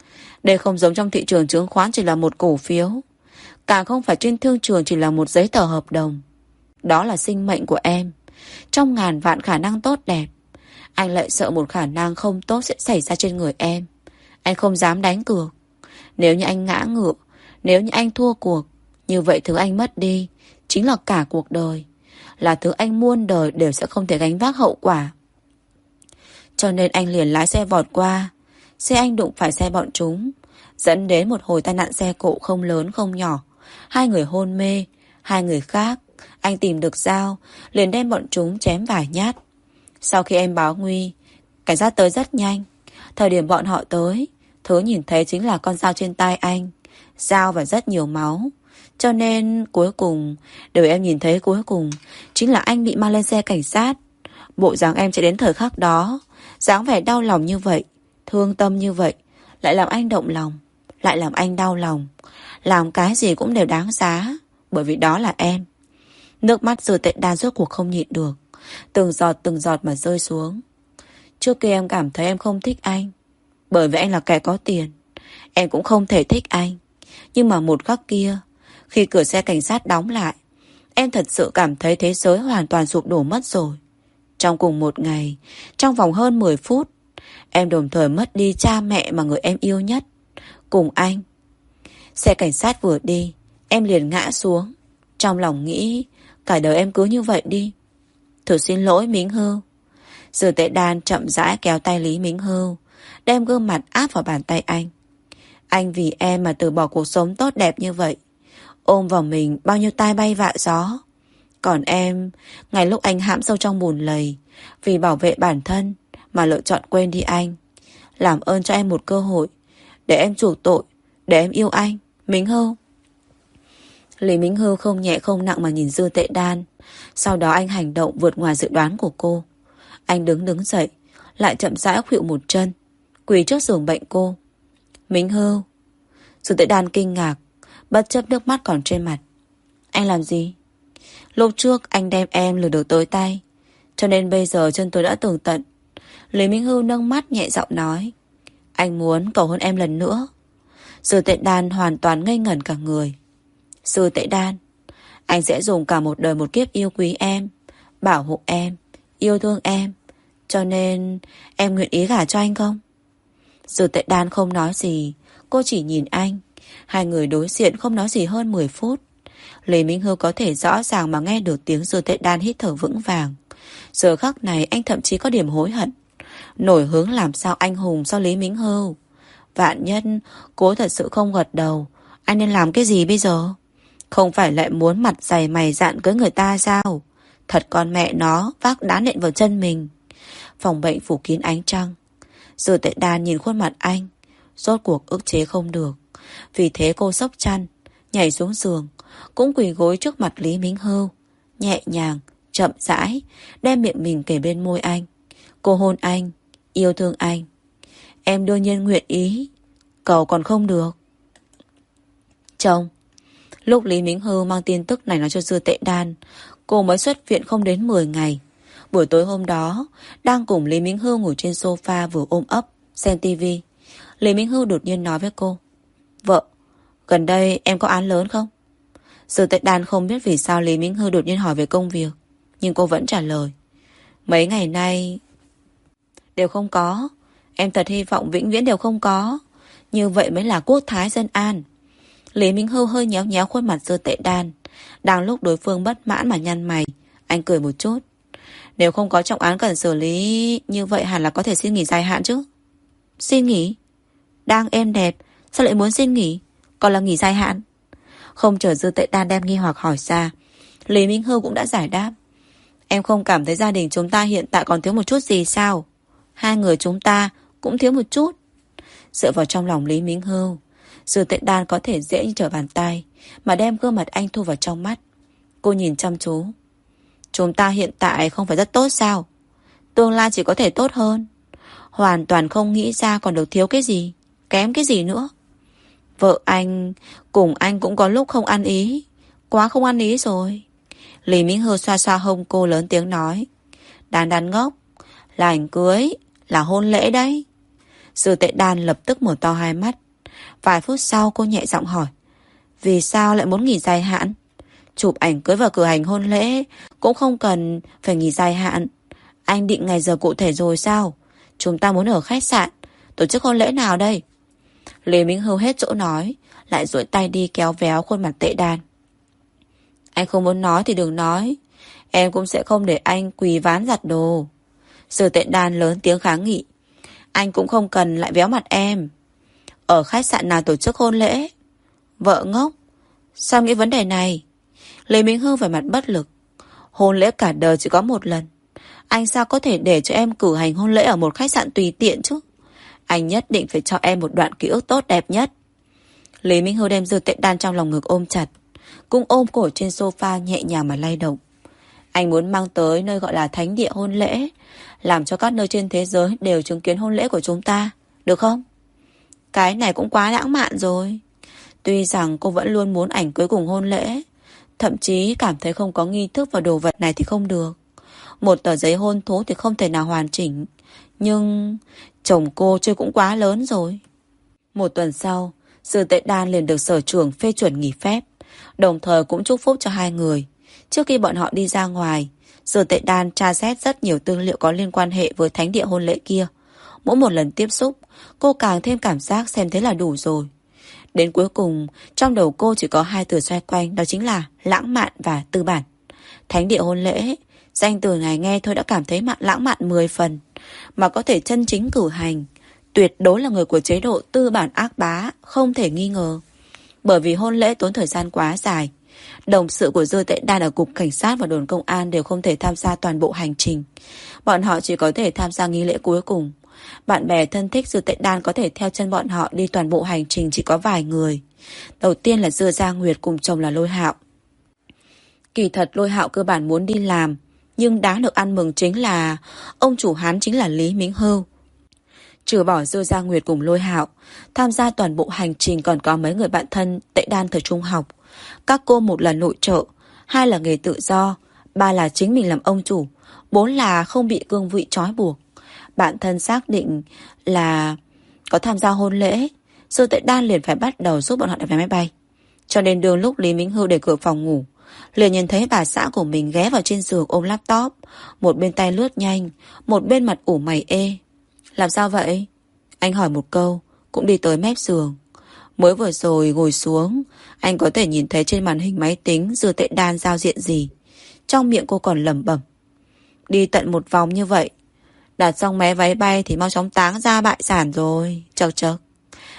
Đây không giống trong thị trường chứng khoán chỉ là một cổ phiếu, càng không phải trên thương trường chỉ là một giấy tờ hợp đồng. Đó là sinh mệnh của em. Trong ngàn vạn khả năng tốt đẹp, anh lại sợ một khả năng không tốt sẽ xảy ra trên người em. Anh không dám đánh cược. Nếu như anh ngã ngựa, nếu như anh thua cuộc, như vậy thứ anh mất đi chính là cả cuộc đời, là thứ anh muôn đời đều sẽ không thể gánh vác hậu quả. Cho nên anh liền lái xe vọt qua. Xe anh đụng phải xe bọn chúng, dẫn đến một hồi tai nạn xe cộ không lớn không nhỏ. Hai người hôn mê. Hai người khác anh tìm được dao, liền đem bọn chúng chém vài nhát. Sau khi em báo nguy, cảnh sát tới rất nhanh. Thời điểm bọn họ tới, thứ nhìn thấy chính là con dao trên tay anh, dao và rất nhiều máu. Cho nên cuối cùng, điều em nhìn thấy cuối cùng chính là anh bị mang lên xe cảnh sát. Bộ dáng em chạy đến thời khắc đó, dáng vẻ đau lòng như vậy, thương tâm như vậy, lại làm anh động lòng, lại làm anh đau lòng. Làm cái gì cũng đều đáng giá, bởi vì đó là em. Nước mắt Dư Tệ Đan rốt cuộc không nhịn được, từng giọt mà rơi xuống. Trước kia em cảm thấy em không thích anh, bởi vì anh là kẻ có tiền. Em cũng không thể thích anh. Nhưng mà một khắc kia, khi cửa xe cảnh sát đóng lại, em thật sự cảm thấy thế giới hoàn toàn sụp đổ mất rồi. Trong cùng một ngày, trong vòng hơn 10 phút, em đồng thời mất đi cha mẹ mà người em yêu nhất. Cùng anh. Xe cảnh sát vừa đi, em liền ngã xuống. Trong lòng nghĩ, cả đời em cứ như vậy đi. Thử xin lỗi Mính Hưu. Dư Tệ Đan chậm rãi kéo tay Lý Mính Hưu, đem gương mặt áp vào bàn tay anh. Anh vì em mà từ bỏ cuộc sống tốt đẹp như vậy, ôm vào mình bao nhiêu tai bay vạ gió. Còn em, ngay lúc anh hãm sâu trong bùn lầy, vì bảo vệ bản thân mà lựa chọn quên đi anh. Làm ơn cho em một cơ hội, để em chuộc tội, để em yêu anh, Mính Hưu. Lý Mính Hưu không nhẹ không nặng mà nhìn Dư Tệ Đan. Sau đó anh hành động vượt ngoài dự đoán của cô. Anh đứng dậy, lại chậm rãi khuỵu một chân, quỳ trước giường bệnh cô. Mính Hưu. Dư Tệ Đan kinh ngạc, bất chấp nước mắt còn trên mặt. Anh làm gì? Lúc trước anh đem em lừa được tới tay, cho nên bây giờ chân tôi đã tường tận. Lý Minh Hưu nâng mắt nhẹ giọng nói. Anh muốn cầu hôn em lần nữa. Dư Tệ Đan hoàn toàn ngây ngẩn cả người. Dư Tệ Đan, anh sẽ dùng cả một đời một kiếp yêu quý em, bảo hộ em, yêu thương em. Cho nên em nguyện ý gả cho anh không? Dư Tệ Đan không nói gì, cô chỉ nhìn anh. Hai người đối diện không nói gì hơn 10 phút. Lý Minh Hưu có thể rõ ràng mà nghe được tiếng Dư Tệ Đan hít thở vững vàng. Giờ khắc này anh thậm chí có điểm hối hận. Nổi hướng làm sao anh hùng sau Lý Minh Hưu. Vạn nhất cô thật sự không gật đầu, anh nên làm cái gì bây giờ? Không phải lại muốn mặt dày mày dạn cưới người ta sao? Thật con mẹ nó vác đá nện vào chân mình. Phòng bệnh phủ kín ánh trăng. Dư Tệ Đan nhìn khuôn mặt anh, rốt cuộc ức chế không được. Vì thế cô xốc chăn, nhảy xuống giường, cũng quỳ gối trước mặt Lý Mính Hưu, nhẹ nhàng, chậm rãi đem miệng mình kề bên môi anh. Cô hôn anh, yêu thương anh. Em đương nhiên nguyện ý, cầu còn không được. Chồng. Lúc Lý Mính Hưu mang tin tức này nói cho Dư Tệ Đan, cô mới xuất viện không đến 10 ngày. Buổi tối hôm đó, đang cùng Lý Mính Hưu ngồi trên sofa vừa ôm ấp xem tivi, Lý Mính Hưu đột nhiên nói với cô: Vợ, gần đây em có án lớn không? Dư Tệ Đan không biết vì sao Lý Mính Hưu đột nhiên hỏi về công việc, nhưng cô vẫn trả lời: Mấy ngày nay đều không có. Em thật hy vọng vĩnh viễn đều không có. Như vậy mới là quốc thái dân an. Lý Minh Hưu hơi nhéo nhéo khuôn mặt Dư Tệ Đan. Đang lúc đối phương bất mãn mà nhăn mày, anh cười một chút. Nếu không có trọng án cần xử lý, như vậy hẳn là có thể xin nghỉ dài hạn chứ. Xin nghỉ? Đang êm đẹp, sao lại muốn xin nghỉ? Còn là nghỉ dài hạn? Không chờ Dư Tệ Đan đem nghi hoặc hỏi ra, Lý Minh Hưu cũng đã giải đáp. Em không cảm thấy gia đình chúng ta hiện tại còn thiếu một chút gì sao? Hai người chúng ta cũng thiếu một chút. Dựa vào trong lòng Lý Minh Hưu, Dư Tệ Đan có thể dễ như trở bàn tay mà đem gương mặt anh thu vào trong mắt. Cô nhìn chăm chú. Chúng ta hiện tại không phải rất tốt sao? Tương lai chỉ có thể tốt hơn. Hoàn toàn không nghĩ ra còn được thiếu cái gì, kém cái gì nữa. Vợ anh cùng anh cũng có lúc không ăn ý. Quá không ăn ý rồi. Lý Minh Hưu xoa xoa hông cô lớn tiếng nói. Đan Đan ngốc, là ảnh cưới, là hôn lễ đấy. Dư Tệ Đan lập tức mở to hai mắt. Vài phút sau cô nhẹ giọng hỏi: Vì sao lại muốn nghỉ dài hạn? Chụp ảnh cưới và cử hành hôn lễ cũng không cần phải nghỉ dài hạn. Anh định ngày giờ cụ thể rồi sao? Chúng ta muốn ở khách sạn tổ chức hôn lễ nào đây? Lý Minh Hưu hết chỗ nói, lại duỗi tay đi kéo véo khuôn mặt Tệ Đan. Anh không muốn nói thì đừng nói. Em cũng sẽ không để anh quỳ ván giặt đồ. Dư Tệ Đan lớn tiếng kháng nghị. Anh cũng không cần lại véo mặt em. Ở khách sạn nào tổ chức hôn lễ? Vợ ngốc, sao nghĩ vấn đề này? Lý Minh Hưu vẻ mặt bất lực. Hôn lễ cả đời chỉ có một lần. Anh sao có thể để cho em cử hành hôn lễ ở một khách sạn tùy tiện chứ? Anh nhất định phải cho em một đoạn ký ức tốt đẹp nhất. Lý Minh Hưu đem Dư Tệ Đan trong lòng ngực ôm chặt, cũng ôm cổ trên sofa nhẹ nhàng mà lay động. Anh muốn mang tới nơi gọi là thánh địa hôn lễ, làm cho các nơi trên thế giới đều chứng kiến hôn lễ của chúng ta, được không? Cái này cũng quá lãng mạn rồi. Tuy rằng cô vẫn luôn muốn ảnh cưới cùng hôn lễ, thậm chí cảm thấy không có nghi thức và đồ vật này thì không được. Một tờ giấy hôn thú thì không thể nào hoàn chỉnh. Nhưng chồng cô chơi cũng quá lớn rồi. Một tuần sau, Dư Tệ Đan liền được sở trưởng phê chuẩn nghỉ phép, đồng thời cũng chúc phúc cho hai người. Trước khi bọn họ đi ra ngoài, Dư Tệ Đan tra xét rất nhiều tư liệu có liên quan hệ với thánh địa hôn lễ kia. Mỗi một lần tiếp xúc, cô càng thêm cảm giác xem thế là đủ rồi. Đến cuối cùng, trong đầu cô chỉ có hai từ xoay quanh, đó chính là lãng mạn và tư bản. Thánh địa hôn lễ, danh từ này nghe thôi đã cảm thấy lãng mạn 10 phần. Mà có thể chân chính cử hành, tuyệt đối là người của chế độ tư bản ác bá, không thể nghi ngờ. Bởi vì hôn lễ tốn thời gian quá dài, đồng sự của Dư Tệ Đan ở cục cảnh sát và đồn công an đều không thể tham gia toàn bộ hành trình. Bọn họ chỉ có thể tham gia nghi lễ cuối cùng. Bạn bè thân thích Dư Tệ Đan có thể theo chân bọn họ đi toàn bộ hành trình chỉ có vài người. Đầu tiên là Dư Gia Nguyệt cùng chồng là Lôi Hạo. Kỳ thật Lôi Hạo cơ bản muốn đi làm, nhưng đáng được ăn mừng chính là ông chủ hắn chính là Lý Mính Hưu. Trừ bỏ Dư Gia Nguyệt cùng Lôi Hạo, tham gia toàn bộ hành trình còn có mấy người bạn thân Tệ Đan thời trung học. Các cô một là nội trợ, hai là nghề tự do, ba là chính mình làm ông chủ, bốn là không bị cương vị trói buộc. Bạn thân xác định là có tham gia hôn lễ, Dư Tệ Đan liền phải bắt đầu giúp bọn họ đặt vé máy bay. Cho nên đường lúc Lý Mính Hưu để cửa phòng ngủ, liền nhìn thấy bà xã của mình ghé vào trên giường ôm laptop, một bên tay lướt nhanh, một bên mặt ủ mày ê. Làm sao vậy? Anh hỏi một câu, cũng đi tới mép giường. Mới vừa rồi ngồi xuống, anh có thể nhìn thấy trên màn hình máy tính Dư Tệ Đan giao diện gì. Trong miệng cô còn lẩm bẩm. Đi tận một vòng như vậy, đặt xong vé máy bay thì mau chóng táng ra bại sản rồi. Chật chật.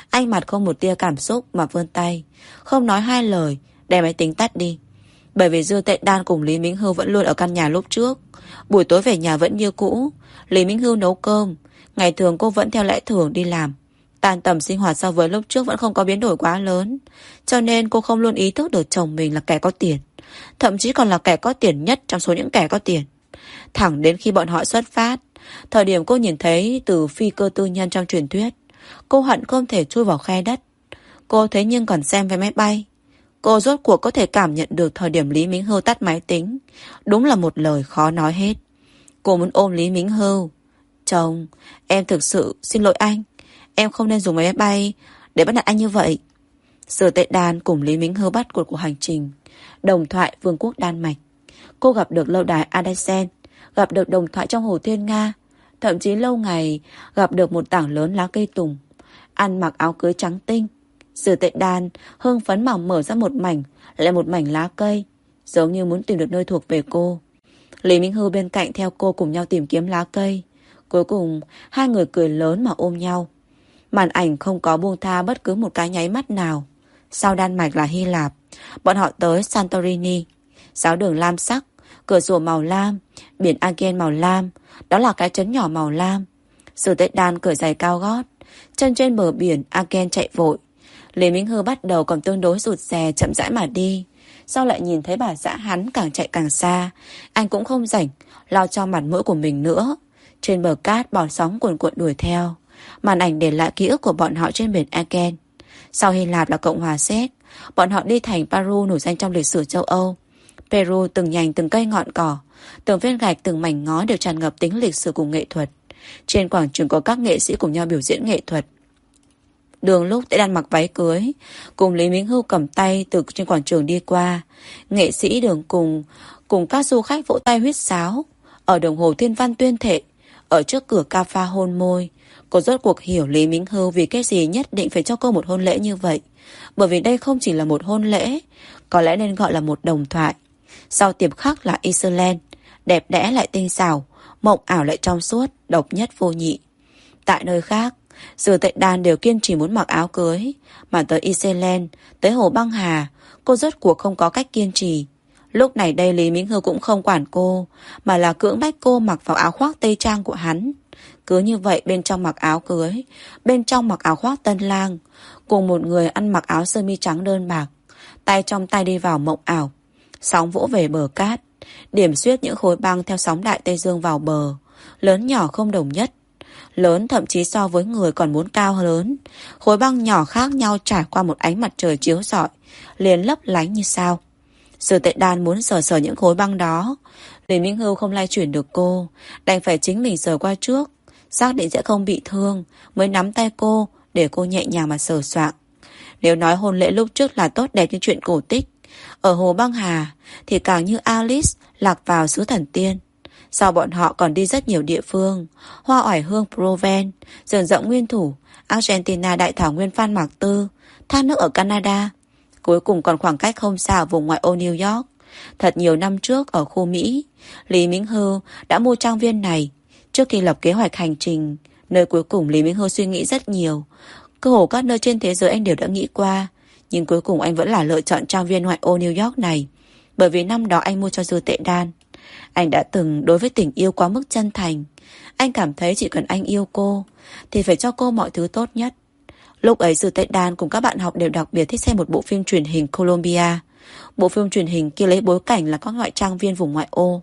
Anh mặt không một tia cảm xúc mà vươn tay, không nói hai lời, đem máy tính tắt đi. Bởi vì Dư Tệ Đan cùng Lý Minh Hưu vẫn luôn ở căn nhà lúc trước. Buổi tối về nhà vẫn như cũ. Lý Minh Hưu nấu cơm. Ngày thường cô vẫn theo lẽ thường đi làm. Tan tầm sinh hoạt so với lúc trước vẫn không có biến đổi quá lớn. Cho nên cô không luôn ý thức được chồng mình là kẻ có tiền. Thậm chí còn là kẻ có tiền nhất trong số những kẻ có tiền. Thẳng đến khi bọn họ xuất phát, thời điểm cô nhìn thấy từ phi cơ tư nhân trong truyền thuyết, cô hận không thể chui vào khe đất. Cô thế nhưng còn xem vé máy bay. Cô rốt cuộc có thể cảm nhận được thời điểm Lý Minh Hưu tắt máy tính. Đúng là một lời khó nói hết. Cô muốn ôm Lý Minh Hưu. Chồng, em thực sự xin lỗi anh. Em không nên dùng máy bay để bắt nạt anh như vậy. Dư Tệ Đan cùng Lý Minh Hưu bắt cuộc hành trình đồng thoại Vương quốc Đan Mạch. Cô gặp được lâu đài Adesen, gặp được đồng thoại trong Hồ Thiên Nga, thậm chí lâu ngày gặp được một tảng lớn lá cây tùng. Ăn mặc áo cưới trắng tinh. Dư Tệ Đan hưng phấn mà mở ra một mảnh, lại một mảnh lá cây, giống như muốn tìm được nơi thuộc về cô. Lý Minh Hưu bên cạnh theo cô cùng nhau tìm kiếm lá cây. Cuối cùng hai người cười lớn mà ôm nhau. Màn ảnh không có buông tha bất cứ một cái nháy mắt nào. Sau Đan Mạch là Hy Lạp. Bọn họ tới Santorini. Giáo đường lam sắc, cửa sổ màu lam, biển Aegean màu lam. Đó là cái trấn nhỏ màu lam. Dư Tệ Đan cởi giày cao gót, chân trên bờ biển Aegean chạy vội. Lý Minh Hưu bắt đầu còn tương đối rụt rè chậm rãi mà đi. Sau lại nhìn thấy bà xã hắn càng chạy càng xa. Anh cũng không rảnh lo cho mặt mũi của mình nữa. Trên bờ cát bọt sóng cuồn cuộn đuổi theo. Màn ảnh để lại ký ức của bọn họ trên biển Aegean. Sau Hy Lạp là Cộng hòa Séc. Bọn họ đi thành Peru nổi danh trong lịch sử châu Âu. Peru từng nhành từng cây ngọn cỏ, từng viên gạch từng mảnh ngói đều tràn ngập tính lịch sử cùng nghệ thuật. Trên quảng trường có các nghệ sĩ cùng nhau biểu diễn nghệ thuật. Đường lúc Tệ Đan mặc váy cưới, cùng Lý Minh Hưu cầm tay từ trên quảng trường đi qua. Nghệ sĩ đường cùng các du khách vỗ tay huýt sáo. Ở đồng hồ thiên văn tuyên thệ, ở trước cửa ca pha hôn môi. Cô rốt cuộc hiểu Lý Minh Hưu vì cái gì nhất định phải cho cô một hôn lễ như vậy. Bởi vì đây không chỉ là một hôn lễ, có lẽ nên gọi là một đồng thoại. Sau tiệp khắc là Iceland, đẹp đẽ lại tinh xảo, mộng ảo lại trong suốt, độc nhất vô nhị. Tại nơi khác, Dư Tệ Đan đều kiên trì muốn mặc áo cưới, mà tới Iceland, tới hồ băng hà, cô rốt cuộc không có cách kiên trì. Lúc này đây Lý Minh Hưu cũng không quản cô, mà là cưỡng bách cô mặc vào áo khoác tây trang của hắn. Cứ như vậy bên trong mặc áo cưới, bên trong mặc áo khoác tân lang, cùng một người ăn mặc áo sơ mi trắng đơn bạc, tay trong tay đi vào mộng ảo. Sóng vỗ về bờ cát, điểm xuyết những khối băng theo sóng đại Tây Dương vào bờ, lớn nhỏ không đồng nhất. Lớn thậm chí so với người còn muốn cao lớn. Khối băng nhỏ khác nhau trải qua một ánh mặt trời chiếu rọi, liền lấp lánh như sao. Dư Tệ Đan muốn sờ sờ những khối băng đó. Lý Minh Hưu không lay chuyển được cô, đành phải chính mình sờ qua trước, xác định sẽ không bị thương, mới nắm tay cô để cô nhẹ nhàng mà sờ soạng. Nếu nói hôn lễ lúc trước là tốt đẹp như chuyện cổ tích, ở hồ băng hà thì càng như Alice lạc vào xứ thần tiên. Sau bọn họ còn đi rất nhiều địa phương: hoa oải hương Provence, rừng rậm nguyên thủ Argentina, đại thảo nguyên Phan Mạc Tư, thác nước ở Canada. Cuối cùng còn khoảng cách không xa ở vùng ngoại ô New York. Thật nhiều năm trước ở khu Mỹ, Lý Minh Hưu đã mua trang viên này. Trước khi lập kế hoạch hành trình, nơi cuối cùng Lý Minh Hưu suy nghĩ rất nhiều. Cơ hồ các nơi trên thế giới anh đều đã nghĩ qua, nhưng cuối cùng anh vẫn là lựa chọn trang viên ngoại ô New York này. Bởi vì năm đó anh mua cho Dư Tệ Đan. Anh đã từng đối với tình yêu quá mức chân thành. Anh cảm thấy chỉ cần anh yêu cô thì phải cho cô mọi thứ tốt nhất. Lúc ấy Dư Tệ Đan cùng các bạn học đều đặc biệt thích xem một bộ phim truyền hình Colombia. Bộ phim truyền hình kia lấy bối cảnh là các loại trang viên vùng ngoại ô.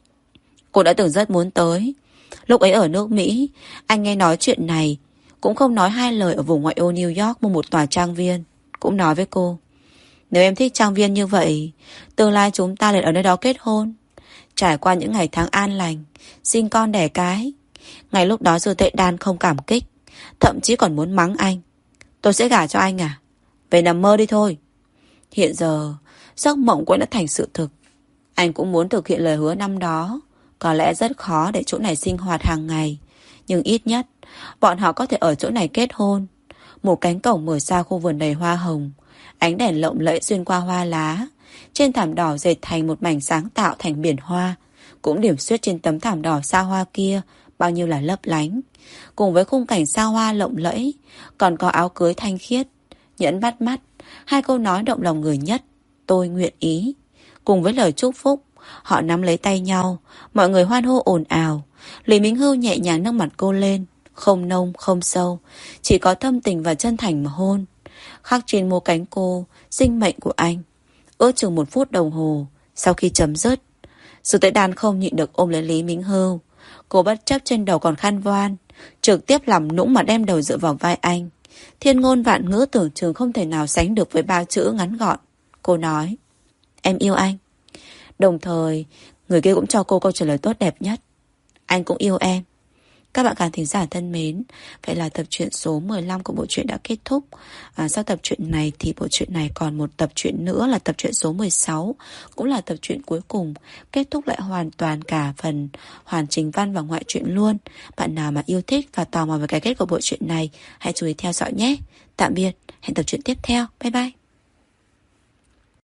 Cô đã từng rất muốn tới. Lúc ấy ở nước Mỹ, anh nghe nói chuyện này, cũng không nói hai lời ở vùng ngoại ô New York mua một tòa trang viên. Cũng nói với cô, nếu em thích trang viên như vậy, tương lai chúng ta liền ở nơi đó kết hôn, trải qua những ngày tháng an lành, sinh con đẻ cái. Ngày lúc đó Dư Tệ Đan không cảm kích, thậm chí còn muốn mắng anh. Tôi sẽ gả cho anh à? Về nằm mơ đi thôi. Hiện giờ giấc mộng của anh đã thành sự thực. Anh cũng muốn thực hiện lời hứa năm đó. Có lẽ rất khó để chỗ này sinh hoạt hàng ngày, nhưng ít nhất bọn họ có thể ở chỗ này kết hôn. Một cánh cổng mở ra khu vườn đầy hoa hồng, ánh đèn lộng lẫy xuyên qua hoa lá. Trên thảm đỏ dệt thành một mảnh sáng tạo thành biển hoa, cũng điểm xuyết trên tấm thảm đỏ xa hoa kia bao nhiêu là lấp lánh. Cùng với khung cảnh xa hoa lộng lẫy, còn có áo cưới thanh khiết, nhẫn bắt mắt, hai câu nói động lòng người nhất: tôi nguyện ý. Cùng với lời chúc phúc, họ nắm lấy tay nhau, mọi người hoan hô ồn ào. Lý Minh Hưu nhẹ nhàng nâng mặt cô lên, không nông không sâu, chỉ có thâm tình và chân thành mà hôn. Khắc trên môi cánh cô, sinh mệnh của anh. Ước chừng 1 phút đồng hồ sau khi chấm dứt, Dư Tuệ Đan không nhịn được ôm lấy Lý Minh Hưu. Cô bất chấp trên đầu còn khăn voan, trực tiếp làm nũng mà đem đầu dựa vào vai anh. Thiên ngôn vạn ngữ tưởng chừng không thể nào sánh được với 3 chữ ngắn gọn. Cô nói: em yêu anh. Đồng thời, người kia cũng cho cô câu trả lời tốt đẹp nhất: anh cũng yêu em. Các bạn khán thính giả thân mến, vậy là tập truyện số 15 của bộ truyện đã kết thúc. Sau tập truyện này thì bộ truyện này còn một tập truyện nữa là tập truyện số 16, cũng là tập truyện cuối cùng, kết thúc lại hoàn toàn cả phần hoàn chỉnh văn và ngoại truyện luôn. Bạn nào mà yêu thích và tò mò về cái kết của bộ truyện này, hãy chú ý theo dõi nhé. Tạm biệt, hẹn tập truyện tiếp theo. Bye bye.